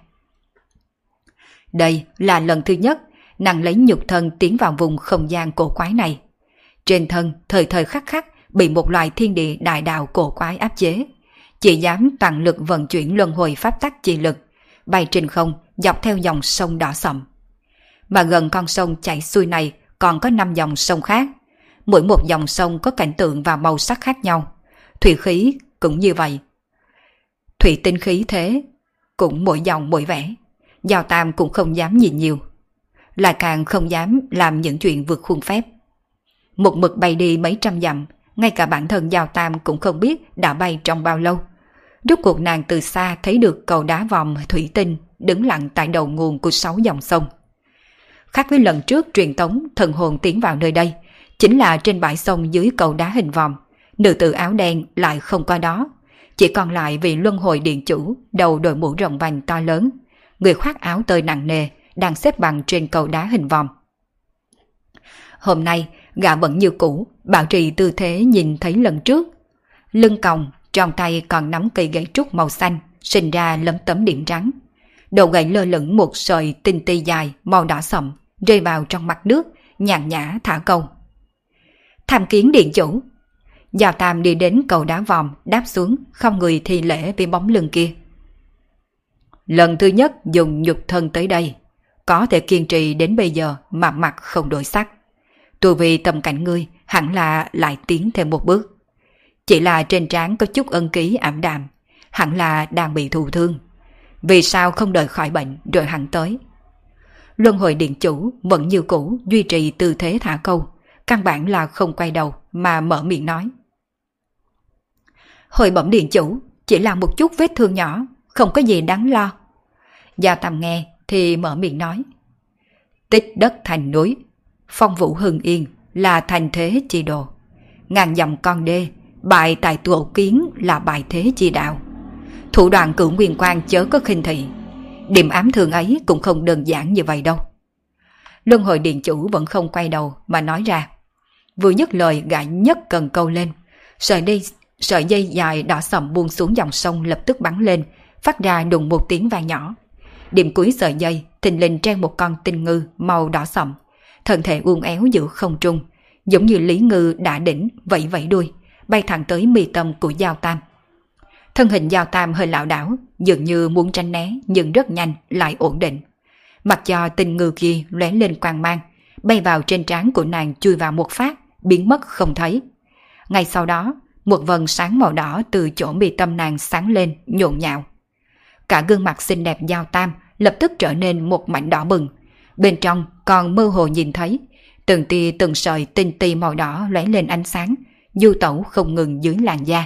Đây là lần thứ nhất nàng lấy nhục thân tiến vào vùng không gian cổ quái này. Trên thân thời thời khắc khắc bị một loại thiên địa đại đạo cổ quái áp chế, chỉ dám toàn lực vận chuyển luân hồi pháp tắc chi lực, bay trên không dọc theo dòng sông đỏ sậm. Mà gần con sông chảy xuôi này còn có năm dòng sông khác, mỗi một dòng sông có cảnh tượng và màu sắc khác nhau, thủy khí cũng như vậy. Thủy tinh khí thế cũng mỗi dòng mỗi vẻ. Giao Tam cũng không dám nhìn nhiều, lại càng không dám làm những chuyện vượt khuôn phép. Một mực bay đi mấy trăm dặm, ngay cả bản thân Giao Tam cũng không biết đã bay trong bao lâu. Rốt cuộc nàng từ xa thấy được cầu đá vòm thủy tinh đứng lặng tại đầu nguồn của sáu dòng sông. Khác với lần trước truyền tống thần hồn tiến vào nơi đây, chính là trên bãi sông dưới cầu đá hình vòm, nữ tử áo đen lại không có đó, chỉ còn lại vị luân hồi điện chủ đầu đội mũ rộng vành to lớn, người khoác áo tơi nặng nề đang xếp bằng trên cầu đá hình vòm. Hôm nay gã vẫn như cũ, bảo trì tư thế nhìn thấy lần trước, lưng còng, trong tay còn nắm cây gậy trúc màu xanh, sinh ra lấm tấm điểm trắng. Đầu gậy lơ lửng một sợi tinh ti dài màu đỏ sậm, rơi vào trong mặt nước, nhàn nhã thả câu. Tham kiến điện chủ. Giao Tam đi đến cầu đá vòm, đáp xuống, không người thi lễ với bóng lưng kia. Lần thứ nhất dùng nhục thân tới đây, có thể kiên trì đến bây giờ mà mặt không đổi sắc. Tu vi tầm cảnh ngươi hẳn là lại tiến thêm một bước. Chỉ là trên trán có chút ân ký ảm đạm, hẳn là đang bị thụ thương. Vì sao không đợi khỏi bệnh rồi hẳn tới? Luân hồi điện chủ vẫn như cũ duy trì tư thế thả câu, căn bản là không quay đầu mà mở miệng nói. Hồi bẩm điện chủ, chỉ là một chút vết thương nhỏ, không có gì đáng lo. Giao Tam nghe thì mở miệng nói. Tích đất thành núi, phong vũ hưng yên là thành thế chi đồ. Ngàn dặm con đê, bại tại tổ kiến là bại thế chi đạo. Thủ đoạn cửu nguyên quan chớ có khinh thị. Điểm ám thương ấy cũng không đơn giản như vậy đâu. Luân hồi điện chủ vẫn không quay đầu mà nói ra. Vừa dứt lời gã nhấc cần câu lên, sợi dây, sợi dây dài đỏ sậm buông xuống dòng sông lập tức bắn lên, phát ra đùng một tiếng vang nhỏ. Điểm cuối sợi dây thình lình treo một con tinh ngư màu đỏ sậm, thân thể uốn éo giữa không trung, giống như lý ngư đã đỉnh vẫy vẫy đuôi, bay thẳng tới mi tâm của Giao Tam. Thân hình Giao Tam hơi lảo đảo, dường như muốn tránh né nhưng rất nhanh lại ổn định. Mặc cho tinh ngư kia lóe lên quang mang, bay vào trên trán của nàng chui vào một phát, biến mất không thấy. Ngay sau đó, một vầng sáng màu đỏ từ chỗ mi tâm nàng sáng lên nhộn nhạo. Cả gương mặt xinh đẹp Giao Tam lập tức trở nên một mảnh đỏ bừng, bên trong còn mơ hồ nhìn thấy từng tia từng sợi tinh ti màu đỏ lóe lên ánh sáng, du tẩu không ngừng dưới làn da.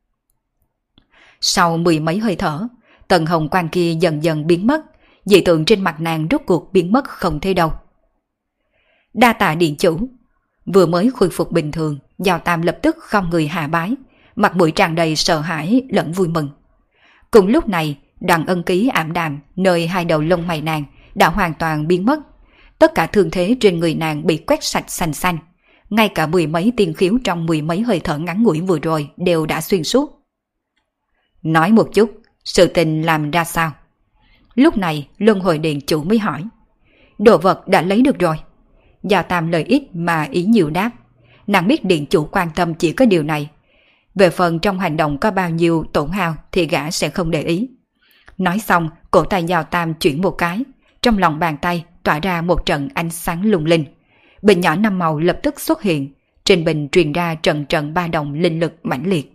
Sau mười mấy hơi thở, tầng hồng quang kia dần dần biến mất, dị tượng trên mặt nàng rốt cuộc biến mất không thấy đâu. Đa tạ điện chủ. Vừa mới khôi phục bình thường, Giao Tam lập tức không người hạ bái, mặt mũi tràn đầy sợ hãi lẫn vui mừng. Cùng lúc này, đoàn ân ký ảm đạm nơi hai đầu lông mày nàng đã hoàn toàn biến mất. Tất cả thương thế trên người nàng bị quét sạch xanh xanh, ngay cả mười mấy tiên khiếu trong mười mấy hơi thở ngắn ngủi vừa rồi đều đã xuyên suốt. Nói một chút, sự tình làm ra sao? Lúc này luân hồi điện chủ mới hỏi. Đồ vật đã lấy được rồi. Giao Tam lời ít mà ý nhiều đáp. Nàng biết điện chủ quan tâm chỉ có điều này. Về phần trong hành động có bao nhiêu tổn hao thì gã sẽ không để ý. Nói xong, cổ tay Giao Tam chuyển một cái, trong lòng bàn tay tỏa ra một trận ánh sáng lung linh. Bình nhỏ năm màu lập tức xuất hiện, trên bình truyền ra trận trận ba động linh lực mãnh liệt.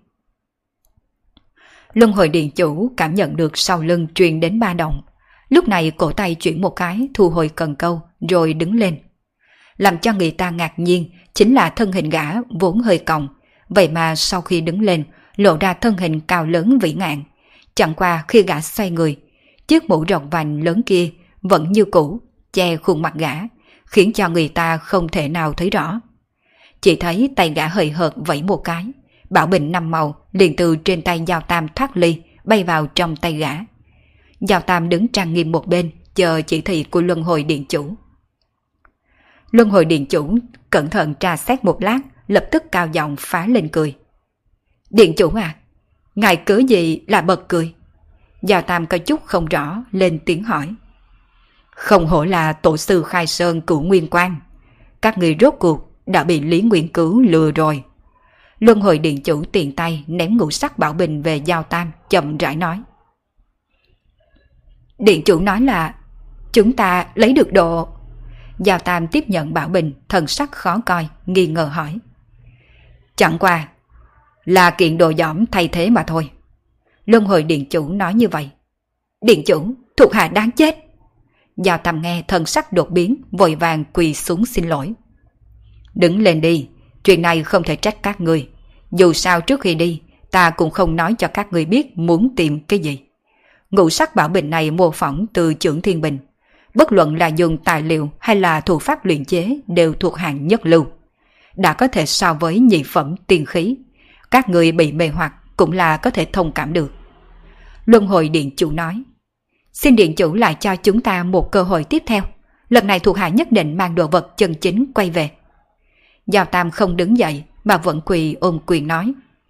Luân hồi điện chủ cảm nhận được sau lưng truyền đến ba động. Lúc này cổ tay chuyển một cái thu hồi cần câu rồi đứng lên. Làm cho người ta ngạc nhiên chính là thân hình gã vốn hơi còng, vậy mà sau khi đứng lên lộ ra thân hình cao lớn vĩ ngạn. Chẳng qua khi gã xoay người, chiếc mũ rộng vành lớn kia vẫn như cũ che khuôn mặt gã, khiến cho người ta không thể nào thấy rõ. Chỉ thấy tay gã hời hợt vẫy một cái, bảo bình năm màu liền từ trên tay Giao Tam thoát ly bay vào trong tay gã. Giao Tam đứng trang nghiêm một bên chờ chỉ thị của luân hồi điện chủ. Luân hồi điện chủ cẩn thận tra xét một lát, lập tức cao giọng phá lên cười. Điện chủ à, ngài cớ gì là bật cười? Giao Tam có chút không rõ lên tiếng hỏi. Không hổ là tổ sư khai sơn cửu nguyên quan, các người rốt cuộc đã bị Lý Nguyên Cứu lừa rồi. Luân hồi điện chủ tiện tay ném ngũ sắc bảo bình về Giao Tam, chậm rãi nói. Điện chủ nói là chúng ta lấy được độ. Giao Tam tiếp nhận bảo bình, thần sắc khó coi, nghi ngờ hỏi. Chẳng qua là kiện đồ giỏm thay thế mà thôi. Luân hồi điện chủ nói như vậy. Điện chủ, thuộc hạ đáng chết. Giao Tam nghe thần sắc đột biến, vội vàng quỳ xuống xin lỗi. Đứng lên đi, chuyện này không thể trách các người. Dù sao trước khi đi, ta cũng không nói cho các người biết muốn tìm cái gì. Ngũ sắc bảo bình này mô phỏng từ Chưởng Thiên Bình. Bất luận là dùng tài liệu hay là thủ pháp luyện chế đều thuộc hàng nhất lưu. Đã có thể so với nhị phẩm tiên khí. Các người bị mê hoặc cũng là có thể thông cảm được. Luân hồi điện chủ nói. Xin điện chủ lại cho chúng ta một cơ hội tiếp theo. Lần này thuộc hạ nhất định mang đồ vật chân chính quay về. Giao Tam không đứng dậy mà vẫn quỳ ôm quyền nói.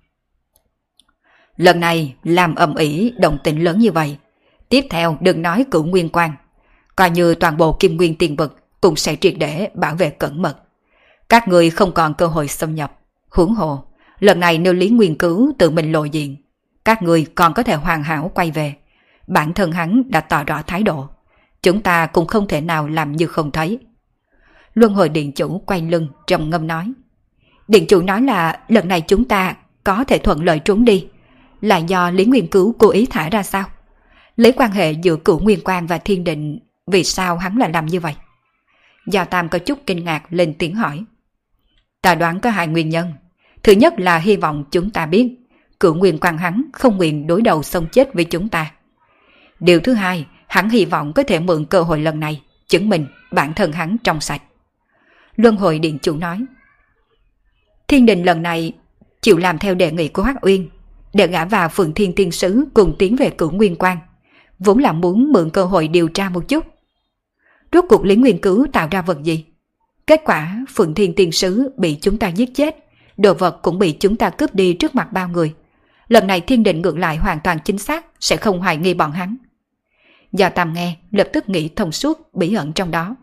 Lần này làm ầm ĩ động tĩnh lớn như vậy. Tiếp theo đừng nói Cửu Nguyên Quan. Coi như toàn bộ Kim Nguyên Tiên Vực cũng sẽ triệt để bảo vệ cẩn mật. Các người không còn cơ hội xâm nhập. Huống hồ, lần này nếu Lý Nguyên Cứu tự mình lộ diện, các người còn có thể hoàn hảo quay về. Bản thân hắn đã tỏ rõ thái độ. Chúng ta cũng không thể nào làm như không thấy. Luân hồi điện chủ quay lưng trầm ngâm nói. Điện chủ nói là lần này chúng ta có thể thuận lợi trốn đi, là do Lý Nguyên Cứu cố ý thả ra sao? Lấy quan hệ giữa Cửu Nguyên Quan và Thiên Định, vì sao hắn lại làm như vậy? Giao Tam có chút kinh ngạc lên tiếng hỏi. Ta đoán có hai nguyên nhân. Thứ nhất là hy vọng chúng ta biết Cửu Nguyên Quan hắn không nguyện đối đầu xông chết với chúng ta. Điều thứ hai, hắn hy vọng có thể mượn cơ hội lần này chứng minh bản thân hắn trong sạch. Luân hồi điện chủ nói. Thiên Đình lần này chịu làm theo đề nghị của Hắc Uyên, để gã vào Phượng Thiên Tiên Sứ cùng tiến về Cửu Nguyên Quan, vốn là muốn mượn cơ hội điều tra một chút. Rốt cuộc Lý Nguyên Cứu tạo ra vật gì? Kết quả Phượng Thiên Tiên Sứ bị chúng ta giết chết, đồ vật cũng bị chúng ta cướp đi trước mặt bao người. Lần này Thiên Định ngược lại hoàn toàn chính xác, sẽ không hoài nghi bọn hắn. Giao Tam nghe lập tức nghĩ thông suốt bí ẩn trong đó.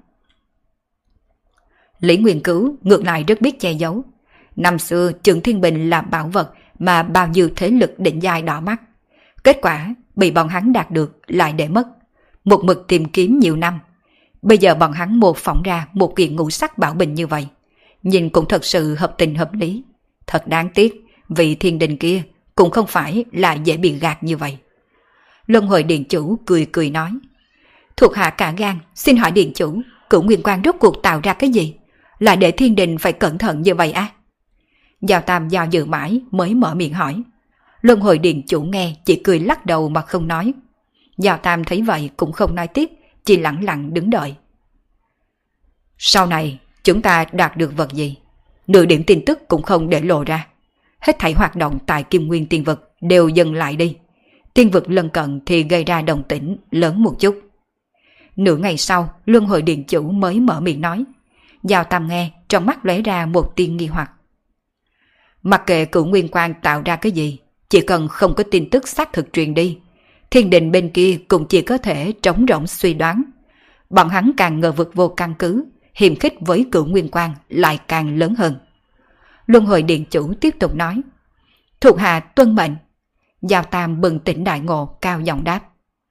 Lý Nguyên Cứu ngược lại rất biết che giấu. Năm xưa Chưởng Thiên Bình là bảo vật mà bao nhiêu thế lực định giai đỏ mắt. Kết quả bị bọn hắn đạt được lại để mất. Một mực tìm kiếm nhiều năm. Bây giờ bọn hắn một phỏng ra một kiện ngũ sắc bảo bình như vậy. Nhìn cũng thật sự hợp tình hợp lý. Thật đáng tiếc, vị Thiên Đình kia cũng không phải là dễ bị gạt như vậy. Luân hồi điện chủ cười cười nói. Thuộc hạ cả gan, xin hỏi điện chủ, Cửu Nguyên Quan rốt cuộc tạo ra cái gì? Lại để Thiên Đình phải cẩn thận như vậy á? À? Giao Tam do dự mãi mới mở miệng hỏi. Luân hồi điện chủ nghe chỉ cười lắc đầu mà không nói. Giao Tam thấy vậy cũng không nói tiếp, chỉ lặng lặng đứng đợi. Sau này chúng ta đạt được vật gì? Nửa điểm tin tức cũng không để lộ ra. Hết thảy hoạt động tại Kim Nguyên Tiên Vực đều dừng lại đi. Tiên vực lân cận thì gây ra động tĩnh lớn một chút. Nửa ngày sau, Luân hồi điện chủ mới mở miệng nói. Giao Tam nghe, trong mắt lóe ra một tia nghi hoặc. Mặc kệ Cửu Nguyên Quan tạo ra cái gì, chỉ cần không có tin tức xác thực truyền đi, Thiên Đình bên kia cũng chỉ có thể trống rỗng suy đoán. Bọn hắn càng ngờ vực vô căn cứ, hiềm khích với Cửu Nguyên Quan lại càng lớn hơn. Luân hồi điện chủ tiếp tục nói. Thuộc hạ tuân mệnh. Giao Tam bừng tỉnh đại ngộ, cao giọng đáp.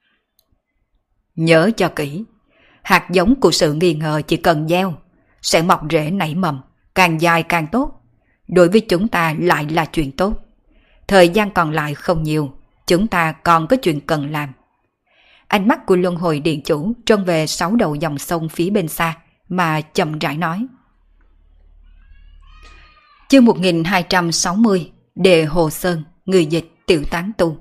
Nhớ cho kỹ, hạt giống của sự nghi ngờ chỉ cần gieo, sẽ mọc rễ nảy mầm, càng dài càng tốt. Đối với chúng ta lại là chuyện tốt. Thời gian còn lại không nhiều, chúng ta còn có chuyện cần làm. Ánh mắt của Luân hồi điện chủ trông về sáu đầu dòng sông phía bên xa mà chậm rãi nói. Chương một nghìn hai trăm sáu mươi, Đề Hồ Sơn, người dịch Tiểu Tán Tu.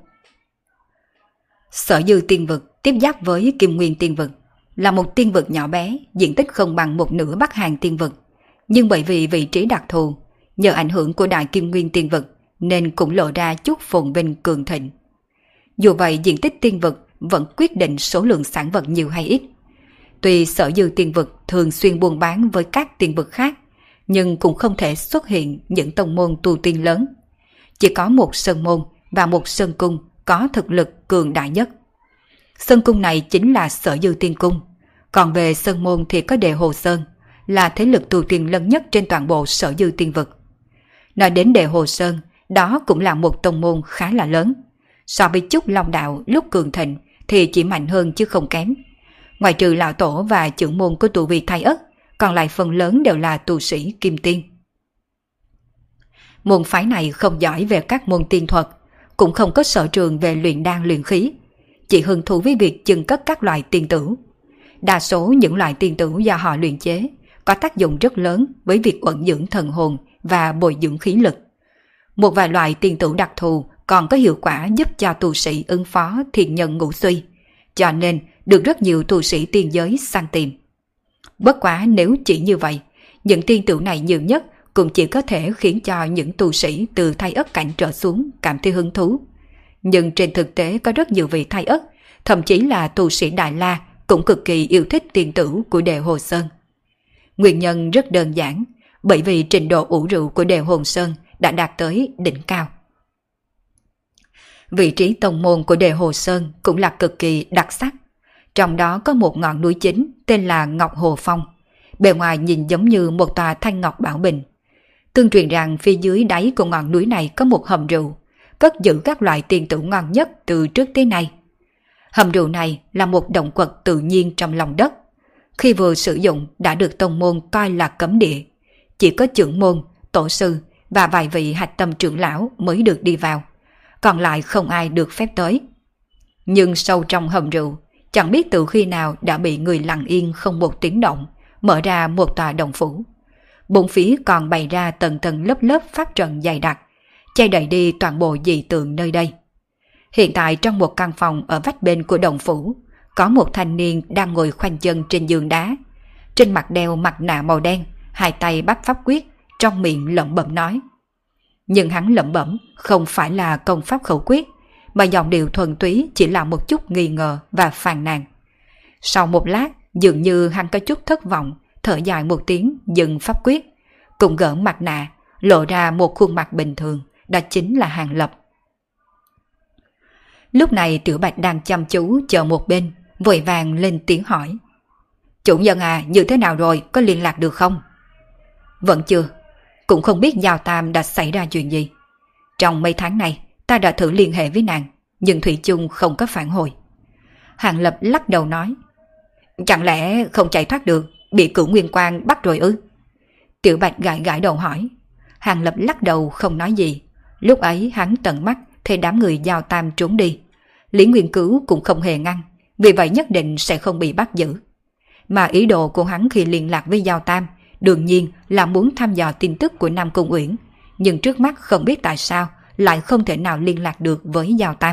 Sở Dư Tiên Vực tiếp giáp với Kim Nguyên Tiên Vực, là một tiên vực nhỏ bé, diện tích không bằng một nửa Bắc Hàn Tiên Vực. Nhưng bởi vì vị trí đặc thù, nhờ ảnh hưởng của Đại Kim Nguyên Tiên Vực nên cũng lộ ra chút phồn vinh cường thịnh. Dù vậy diện tích tiên vực vẫn quyết định số lượng sản vật nhiều hay ít. Tuy Sở Dư Tiên Vực thường xuyên buôn bán với các tiên vực khác, nhưng cũng không thể xuất hiện những tông môn tu tiên lớn. Chỉ có một sơn môn và một sơn cung có thực lực cường đại nhất. Sơn cung này chính là Sở Dư Tiên Cung, còn về sơn môn thì có Đề Hồ Sơn, là thế lực tu tiên lớn nhất trên toàn bộ Sở Dư Tiên Vực. Nói đến Đề Hồ Sơn, đó cũng là một tông môn khá là lớn. So với Trúc Long Đạo lúc cường thịnh thì chỉ mạnh hơn chứ không kém. Ngoài trừ lão tổ và trưởng môn của tu vi Thái Ất, còn lại phần lớn đều là tu sĩ Kim Tiên. Môn phái này không giỏi về các môn tiên thuật, cũng không có sở trường về luyện đan luyện khí. chỉ hứng thú với việc chưng cất các loại tiền tử. Đa số những loại tiền tử do họ luyện chế có tác dụng rất lớn với việc ẩn dưỡng thần hồn và bồi dưỡng khí lực. Một vài loại tiền tử đặc thù còn có hiệu quả giúp cho tu sĩ ứng phó thiên nhân ngũ suy, cho nên được rất nhiều tu sĩ tiên giới săn tìm. Bất quá nếu chỉ như vậy, những tiên tử này nhiều nhất cũng chỉ có thể khiến cho những tu sĩ từ Thái Ất cảnh trở xuống cảm thấy hứng thú. Nhưng trên thực tế có rất nhiều vị Thái Ất, thậm chí là tu sĩ Đại La cũng cực kỳ yêu thích tiền tử của Đề Hồ Sơn. Nguyên nhân rất đơn giản, bởi vì trình độ ủ rượu của Đề Hồ Sơn đã đạt tới đỉnh cao. Vị trí tông môn của Đề Hồ Sơn cũng là cực kỳ đặc sắc. Trong đó có một ngọn núi chính tên là Ngọc Hồ Phong. Bề ngoài nhìn giống như một tòa thanh ngọc bảo bình. Tương truyền rằng phía dưới đáy của ngọn núi này có một hầm rượu, cất giữ các loại tiền tử ngon nhất từ trước tới nay. Hầm rượu này là một động quật tự nhiên trong lòng đất. Khi vừa sử dụng đã được tông môn coi là cấm địa. Chỉ có trưởng môn, tổ sư và vài vị hạch tâm trưởng lão mới được đi vào. Còn lại không ai được phép tới. Nhưng sâu trong hầm rượu, chẳng biết từ khi nào đã bị người lặng yên không một tiếng động, mở ra một tòa đồng phủ. Bốn phía còn bày ra tầng tầng lớp lớp pháp trận dày đặc, che đậy đi toàn bộ dị tượng nơi đây. Hiện tại trong một căn phòng ở vách bên của đồng phủ, có một thanh niên đang ngồi khoanh chân trên giường đá. Trên mặt đeo mặt nạ màu đen, hai tay bắt pháp quyết, trong miệng lẩm bẩm nói. Nhưng hắn lẩm bẩm không phải là công pháp khẩu quyết, mà giọng điệu thuần túy chỉ là một chút nghi ngờ và phàn nàn. Sau một lát, dường như hắn có chút thất vọng, thở dài một tiếng dừng pháp quyết, cùng gỡ mặt nạ, lộ ra một khuôn mặt bình thường, đó chính là Hàng Lập. Lúc này Tiểu Bạch đang chăm chú chờ một bên, vội vàng lên tiếng hỏi. Chủ nhân à, như thế nào rồi, có liên lạc được không? Vẫn chưa, cũng không biết Giao Tam đã xảy ra chuyện gì. Trong mấy tháng này, ta đã thử liên hệ với nàng, nhưng thủy chung không có phản hồi. Hàng Lập lắc đầu nói. Chẳng lẽ không chạy thoát được, bị Cửu Nguyên Quang bắt rồi ư? Tiểu Bạch gãi gãi đầu hỏi. Hàng Lập lắc đầu không nói gì. Lúc ấy hắn tận mắt thấy đám người Giao Tam trốn đi. Lý Nguyên Cửu cũng không hề ngăn, vì vậy nhất định sẽ không bị bắt giữ. Mà ý đồ của hắn khi liên lạc với Giao Tam đương nhiên là muốn thăm dò tin tức của Nam Cung Uyển, nhưng trước mắt không biết tại sao lại không thể nào liên lạc được với Giao Tam.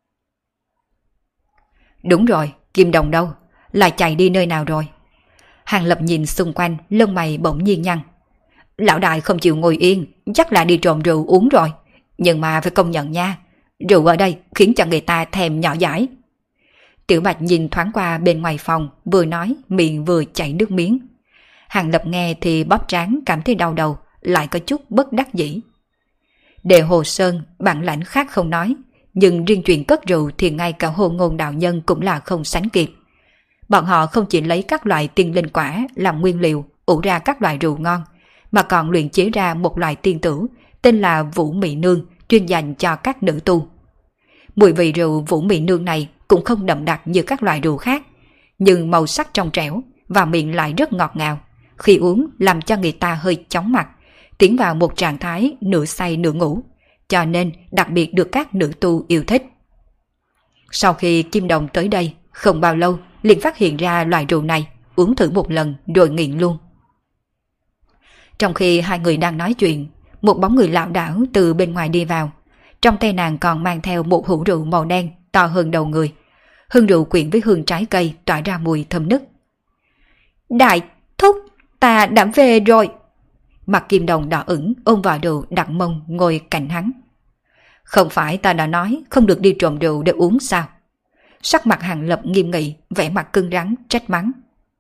Đúng rồi, Kim Đồng đâu? Lại chạy đi nơi nào rồi? Hàng Lập nhìn xung quanh, lông mày bỗng nhiên nhăn. Lão đại không chịu ngồi yên, chắc là đi trộm rượu uống rồi. Nhưng mà phải công nhận nha, rượu ở đây khiến cho người ta thèm nhỏ dãi. Tiểu Bạch nhìn thoáng qua bên ngoài phòng, vừa nói miệng vừa chảy nước miếng. Hàng Lập nghe thì bóp trán cảm thấy đau đầu, lại có chút bất đắc dĩ. Đề Hồ Sơn bản lãnh khác không nói, nhưng riêng chuyện cất rượu thì ngay cả Hồ Ngôn đạo nhân cũng là không sánh kịp. Bọn họ không chỉ lấy các loại tiên linh quả làm nguyên liệu ủ ra các loại rượu ngon, mà còn luyện chế ra một loại tiên tử tên là Vũ Mị Nương, chuyên dành cho các nữ tu. Mùi vị rượu Vũ Mị Nương này cũng không đậm đặc như các loại rượu khác, nhưng màu sắc trong trẻo và miệng lại rất ngọt ngào, khi uống làm cho người ta hơi chóng mặt, tiến vào một trạng thái nửa say nửa ngủ, cho nên đặc biệt được các nữ tu yêu thích. Sau khi Kim Đồng tới đây, không bao lâu liền phát hiện ra loại rượu này, uống thử một lần rồi nghiện luôn. Trong khi hai người đang nói chuyện, một bóng người lảo đảo từ bên ngoài đi vào. Trong tay nàng còn mang theo một hũ rượu màu đen to hơn đầu người. Hương rượu quyện với hương trái cây tỏa ra mùi thơm nức. Đại thúc, ta đã về rồi. Mặt Kim Đồng đỏ ửng ôm vào rượu đặt mông ngồi cạnh hắn. Không phải ta đã nói không được đi trộm rượu để uống sao? Sắc mặt Hàng Lập nghiêm nghị, vẻ mặt cứng rắn trách mắng.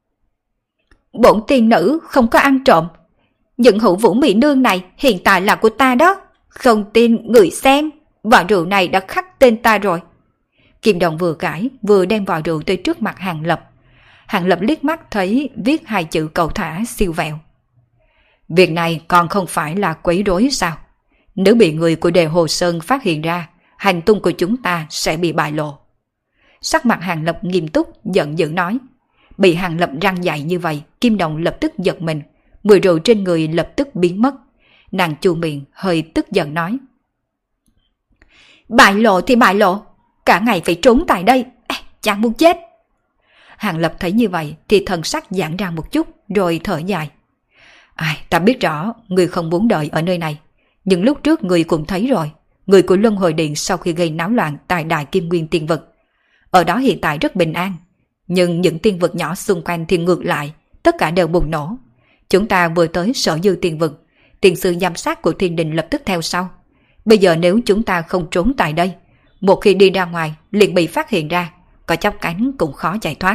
Bổn tiên nữ không có ăn trộm. Những hũ Vũ Mị Nương này hiện tại là của ta đó. Không tin người xem, vỏ rượu này đã khắc tên ta rồi. Kim Đồng vừa cãi vừa đem vỏ rượu tới trước mặt Hàng Lập. Hàng Lập liếc mắt thấy viết hai chữ cầu thả siêu vẹo. Việc này còn không phải là quấy rối sao? Nếu bị người của Đề Hồ Sơn phát hiện ra, hành tung của chúng ta sẽ bị bại lộ. Sắc mặt Hàng Lập nghiêm túc, giận dữ nói. Bị Hàng Lập răng dạy như vậy, Kim Đồng lập tức giật mình, mùi rượu trên người lập tức biến mất. Nàng chu miệng hơi tức giận nói. Bại lộ thì bại lộ, cả ngày phải trốn tại đây, chàng muốn chết. Hàng Lập thấy như vậy thì thần sắc giãn ra một chút rồi thở dài. Ai, ta biết rõ người không muốn đợi ở nơi này, nhưng lúc trước người cũng thấy rồi, người của Luân Hồi Điện sau khi gây náo loạn tại Đại Kim Nguyên Tiên Vực, ở đó hiện tại rất bình an, nhưng những tiên vực nhỏ xung quanh thì ngược lại, tất cả đều bùng nổ. Chúng ta vừa tới Sở Dư Tiên Vực, tiền sư giám sát của thiên đình lập tức theo sau. Bây giờ nếu chúng ta không trốn tại đây, một khi đi ra ngoài liền bị phát hiện ra, có chóc cánh cũng khó chạy thoát.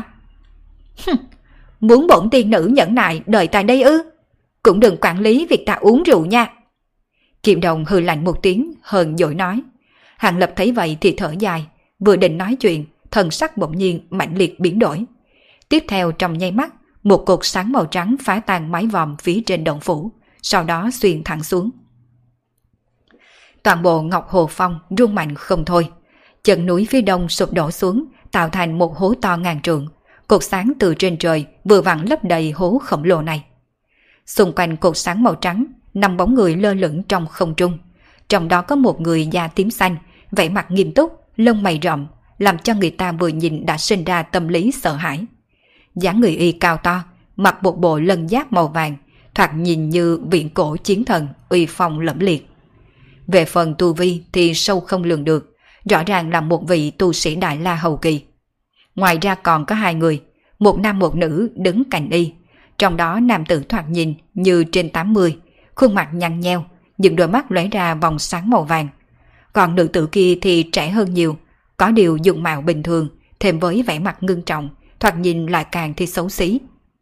Muốn bổn tiên nữ nhẫn nại đợi tại đây ư? Cũng đừng quản lý việc ta uống rượu nha. Kim Đồng hừ lạnh một tiếng, hờn dỗi nói. Hàng Lập thấy vậy thì thở dài, vừa định nói chuyện, thần sắc bỗng nhiên mãnh liệt biến đổi. Tiếp theo trong nháy mắt, một cột sáng màu trắng phá tan mái vòm phía trên động phủ, sau đó xuyên thẳng xuống. Toàn bộ Ngọc Hồ Phong rung mạnh không thôi. Chân núi phía đông sụp đổ xuống, tạo thành một hố to ngàn trượng. Cột sáng từ trên trời vừa vặn lấp đầy hố khổng lồ này. Xung quanh cột sáng màu trắng, năm bóng người lơ lửng trong không trung. Trong đó có một người da tím xanh, vẻ mặt nghiêm túc, lông mày rậm, làm cho người ta vừa nhìn đã sinh ra tâm lý sợ hãi. Dáng người y cao to, mặc một bộ lân giáp màu vàng, thoạt nhìn như viễn cổ chiến thần, uy phong lẫm liệt. Về phần tu vi thì sâu không lường được, rõ ràng là một vị tu sĩ Đại La hậu kỳ. Ngoài ra còn có hai người, một nam một nữ đứng cạnh y. Trong đó nam tử thoạt nhìn như trên tám mươi, khuôn mặt nhăn nheo, những đôi mắt lóe ra vòng sáng màu vàng. Còn nữ tử kia thì trẻ hơn nhiều, có điều dung mạo bình thường, thêm với vẻ mặt ngưng trọng, thoạt nhìn lại càng thì xấu xí.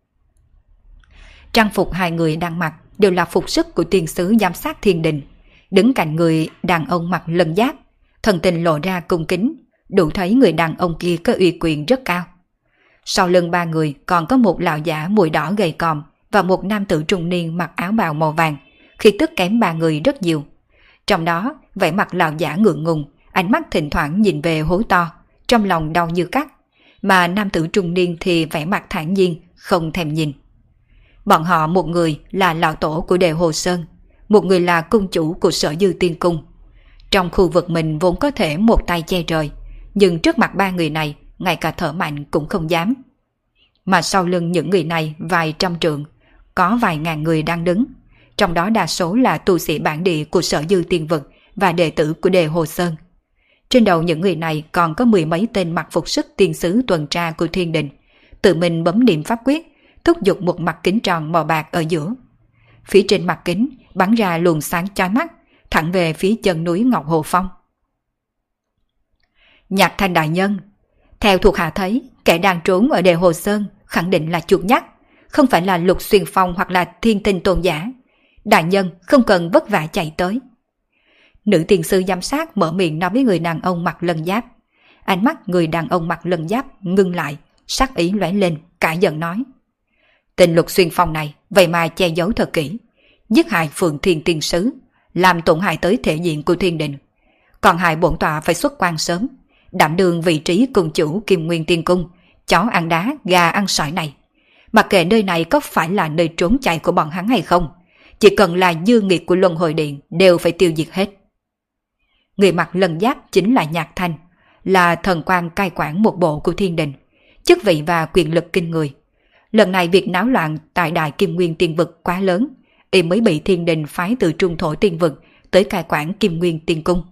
Trang phục hai người đang mặc đều là phục sức của tiên sứ giám sát thiên đình. Đứng cạnh người đàn ông mặc lân giáp, thần tình lộ ra cung kính, đủ thấy người đàn ông kia có uy quyền rất cao. Sau lưng ba người còn có một lão giả mùi đỏ gầy còm và một nam tử trung niên mặc áo bào màu vàng, khí tức kém ba người rất nhiều. Trong đó, vẻ mặt lão giả ngượng ngùng, ánh mắt thỉnh thoảng nhìn về hố to, trong lòng đau như cắt, mà nam tử trung niên thì vẻ mặt thản nhiên, không thèm nhìn. Bọn họ một người là lão tổ của Đề Hồ Sơn, một người là cung chủ của Sở Dư Tiên Cung. Trong khu vực mình vốn có thể một tay che trời, nhưng trước mặt ba người này, ngay cả thở mạnh cũng không dám. Mà sau lưng những người này vài trăm trượng, có vài ngàn người đang đứng, trong đó đa số là tu sĩ bản địa của Sở Dư Tiên Vực và đệ tử của Đề Hồ Sơn. Trên đầu những người này còn có mười mấy tên mặc phục sức tiên sứ tuần tra của thiên đình, tự mình bấm niệm pháp quyết, thúc giục một mặt kính tròn màu bạc ở giữa. Phía trên mặt kính bắn ra luồng sáng chói mắt, thẳng về phía chân núi Ngọc Hồ Phong. Nhạc Thanh đại nhân, theo thuộc hạ thấy, kẻ đang trốn ở Đề Hồ Sơn khẳng định là chuột nhắt, không phải là Lục Xuyên Phong hoặc là Thiên Tinh Tôn giả. Đại nhân không cần vất vả chạy tới. Nữ tiên sư giám sát mở miệng nói với người đàn ông mặc lân giáp. Ánh mắt người đàn ông mặc lân giáp ngưng lại, sắc ý lóe lên, cả giận nói. Tên Lục Xuyên Phong này vậy mà che giấu thật kỹ, giết hại Phượng Thiên Tiên Sứ, làm tổn hại tới thể diện của thiên đình. Còn hại bổn tọa phải xuất quan sớm, đảm đương vị trí cung chủ Kim Nguyên Tiên Cung, chó ăn đá, gà ăn sỏi này. Mặc kệ nơi này có phải là nơi trốn chạy của bọn hắn hay không, chỉ cần là dư nghiệt của Luân Hồi Điện đều phải tiêu diệt hết. Người mặc lân giáp chính là Nhạc Thanh, là thần quan cai quản một bộ của thiên đình, chức vị và quyền lực kinh người. Lần này việc náo loạn tại Đại Kim Nguyên Tiên Vực quá lớn, y mới bị thiên đình phái từ Trung Thổ Tiên Vực tới cai quản Kim Nguyên Tiên Cung.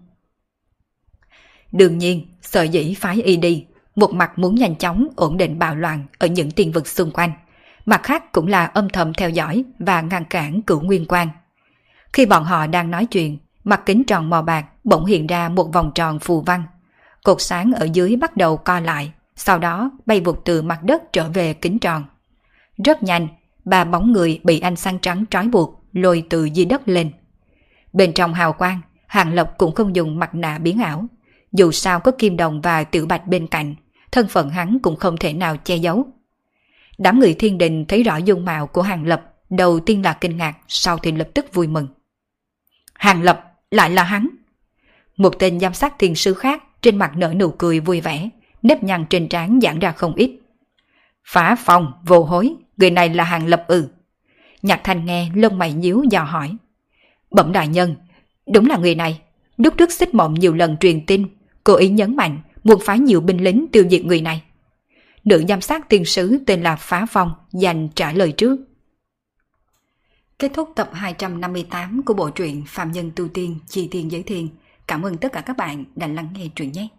Đương nhiên, sở dĩ phái y đi, một mặt muốn nhanh chóng ổn định bạo loạn ở những tiên vực xung quanh, mặt khác cũng là âm thầm theo dõi và ngăn cản Cửu Nguyên Quang. Khi bọn họ đang nói chuyện, mặt kính tròn màu bạc bỗng hiện ra một vòng tròn phù văn. Cột sáng ở dưới bắt đầu co lại, sau đó bay vụt từ mặt đất trở về kính tròn. Rất nhanh, ba bóng người bị ánh sáng trắng trói buộc lôi từ dưới đất lên. Bên trong hào quang, Hàng Lập cũng không dùng mặt nạ biến ảo. Dù sao có Kim Đồng và Tiểu Bạch bên cạnh, thân phận hắn cũng không thể nào che giấu. Đám người thiên đình thấy rõ dung mạo của Hàng Lập, đầu tiên là kinh ngạc, sau thì lập tức vui mừng. Hàng Lập, lại là hắn. Một tên giám sát thiên sứ khác trên mặt nở nụ cười vui vẻ, nếp nhăn trên trán giãn ra không ít. Phá phòng, vô hối, người này là Hàng Lập ư? Nhạc Thanh nghe lông mày nhíu dò hỏi. Bẩm đại nhân, đúng là người này. Lúc trước Xích Mộng nhiều lần truyền tin, cố ý nhấn mạnh muốn phái nhiều binh lính tiêu diệt người này. Nữ giám sát tiên sứ tên là Phá Phong dành trả lời trước. Kết thúc tập hai trăm năm mươi tám của bộ truyện Phạm Nhân Tu Tiên Chi Tiên Giới Thiên. Cảm ơn tất cả các bạn đã lắng nghe truyện nhé.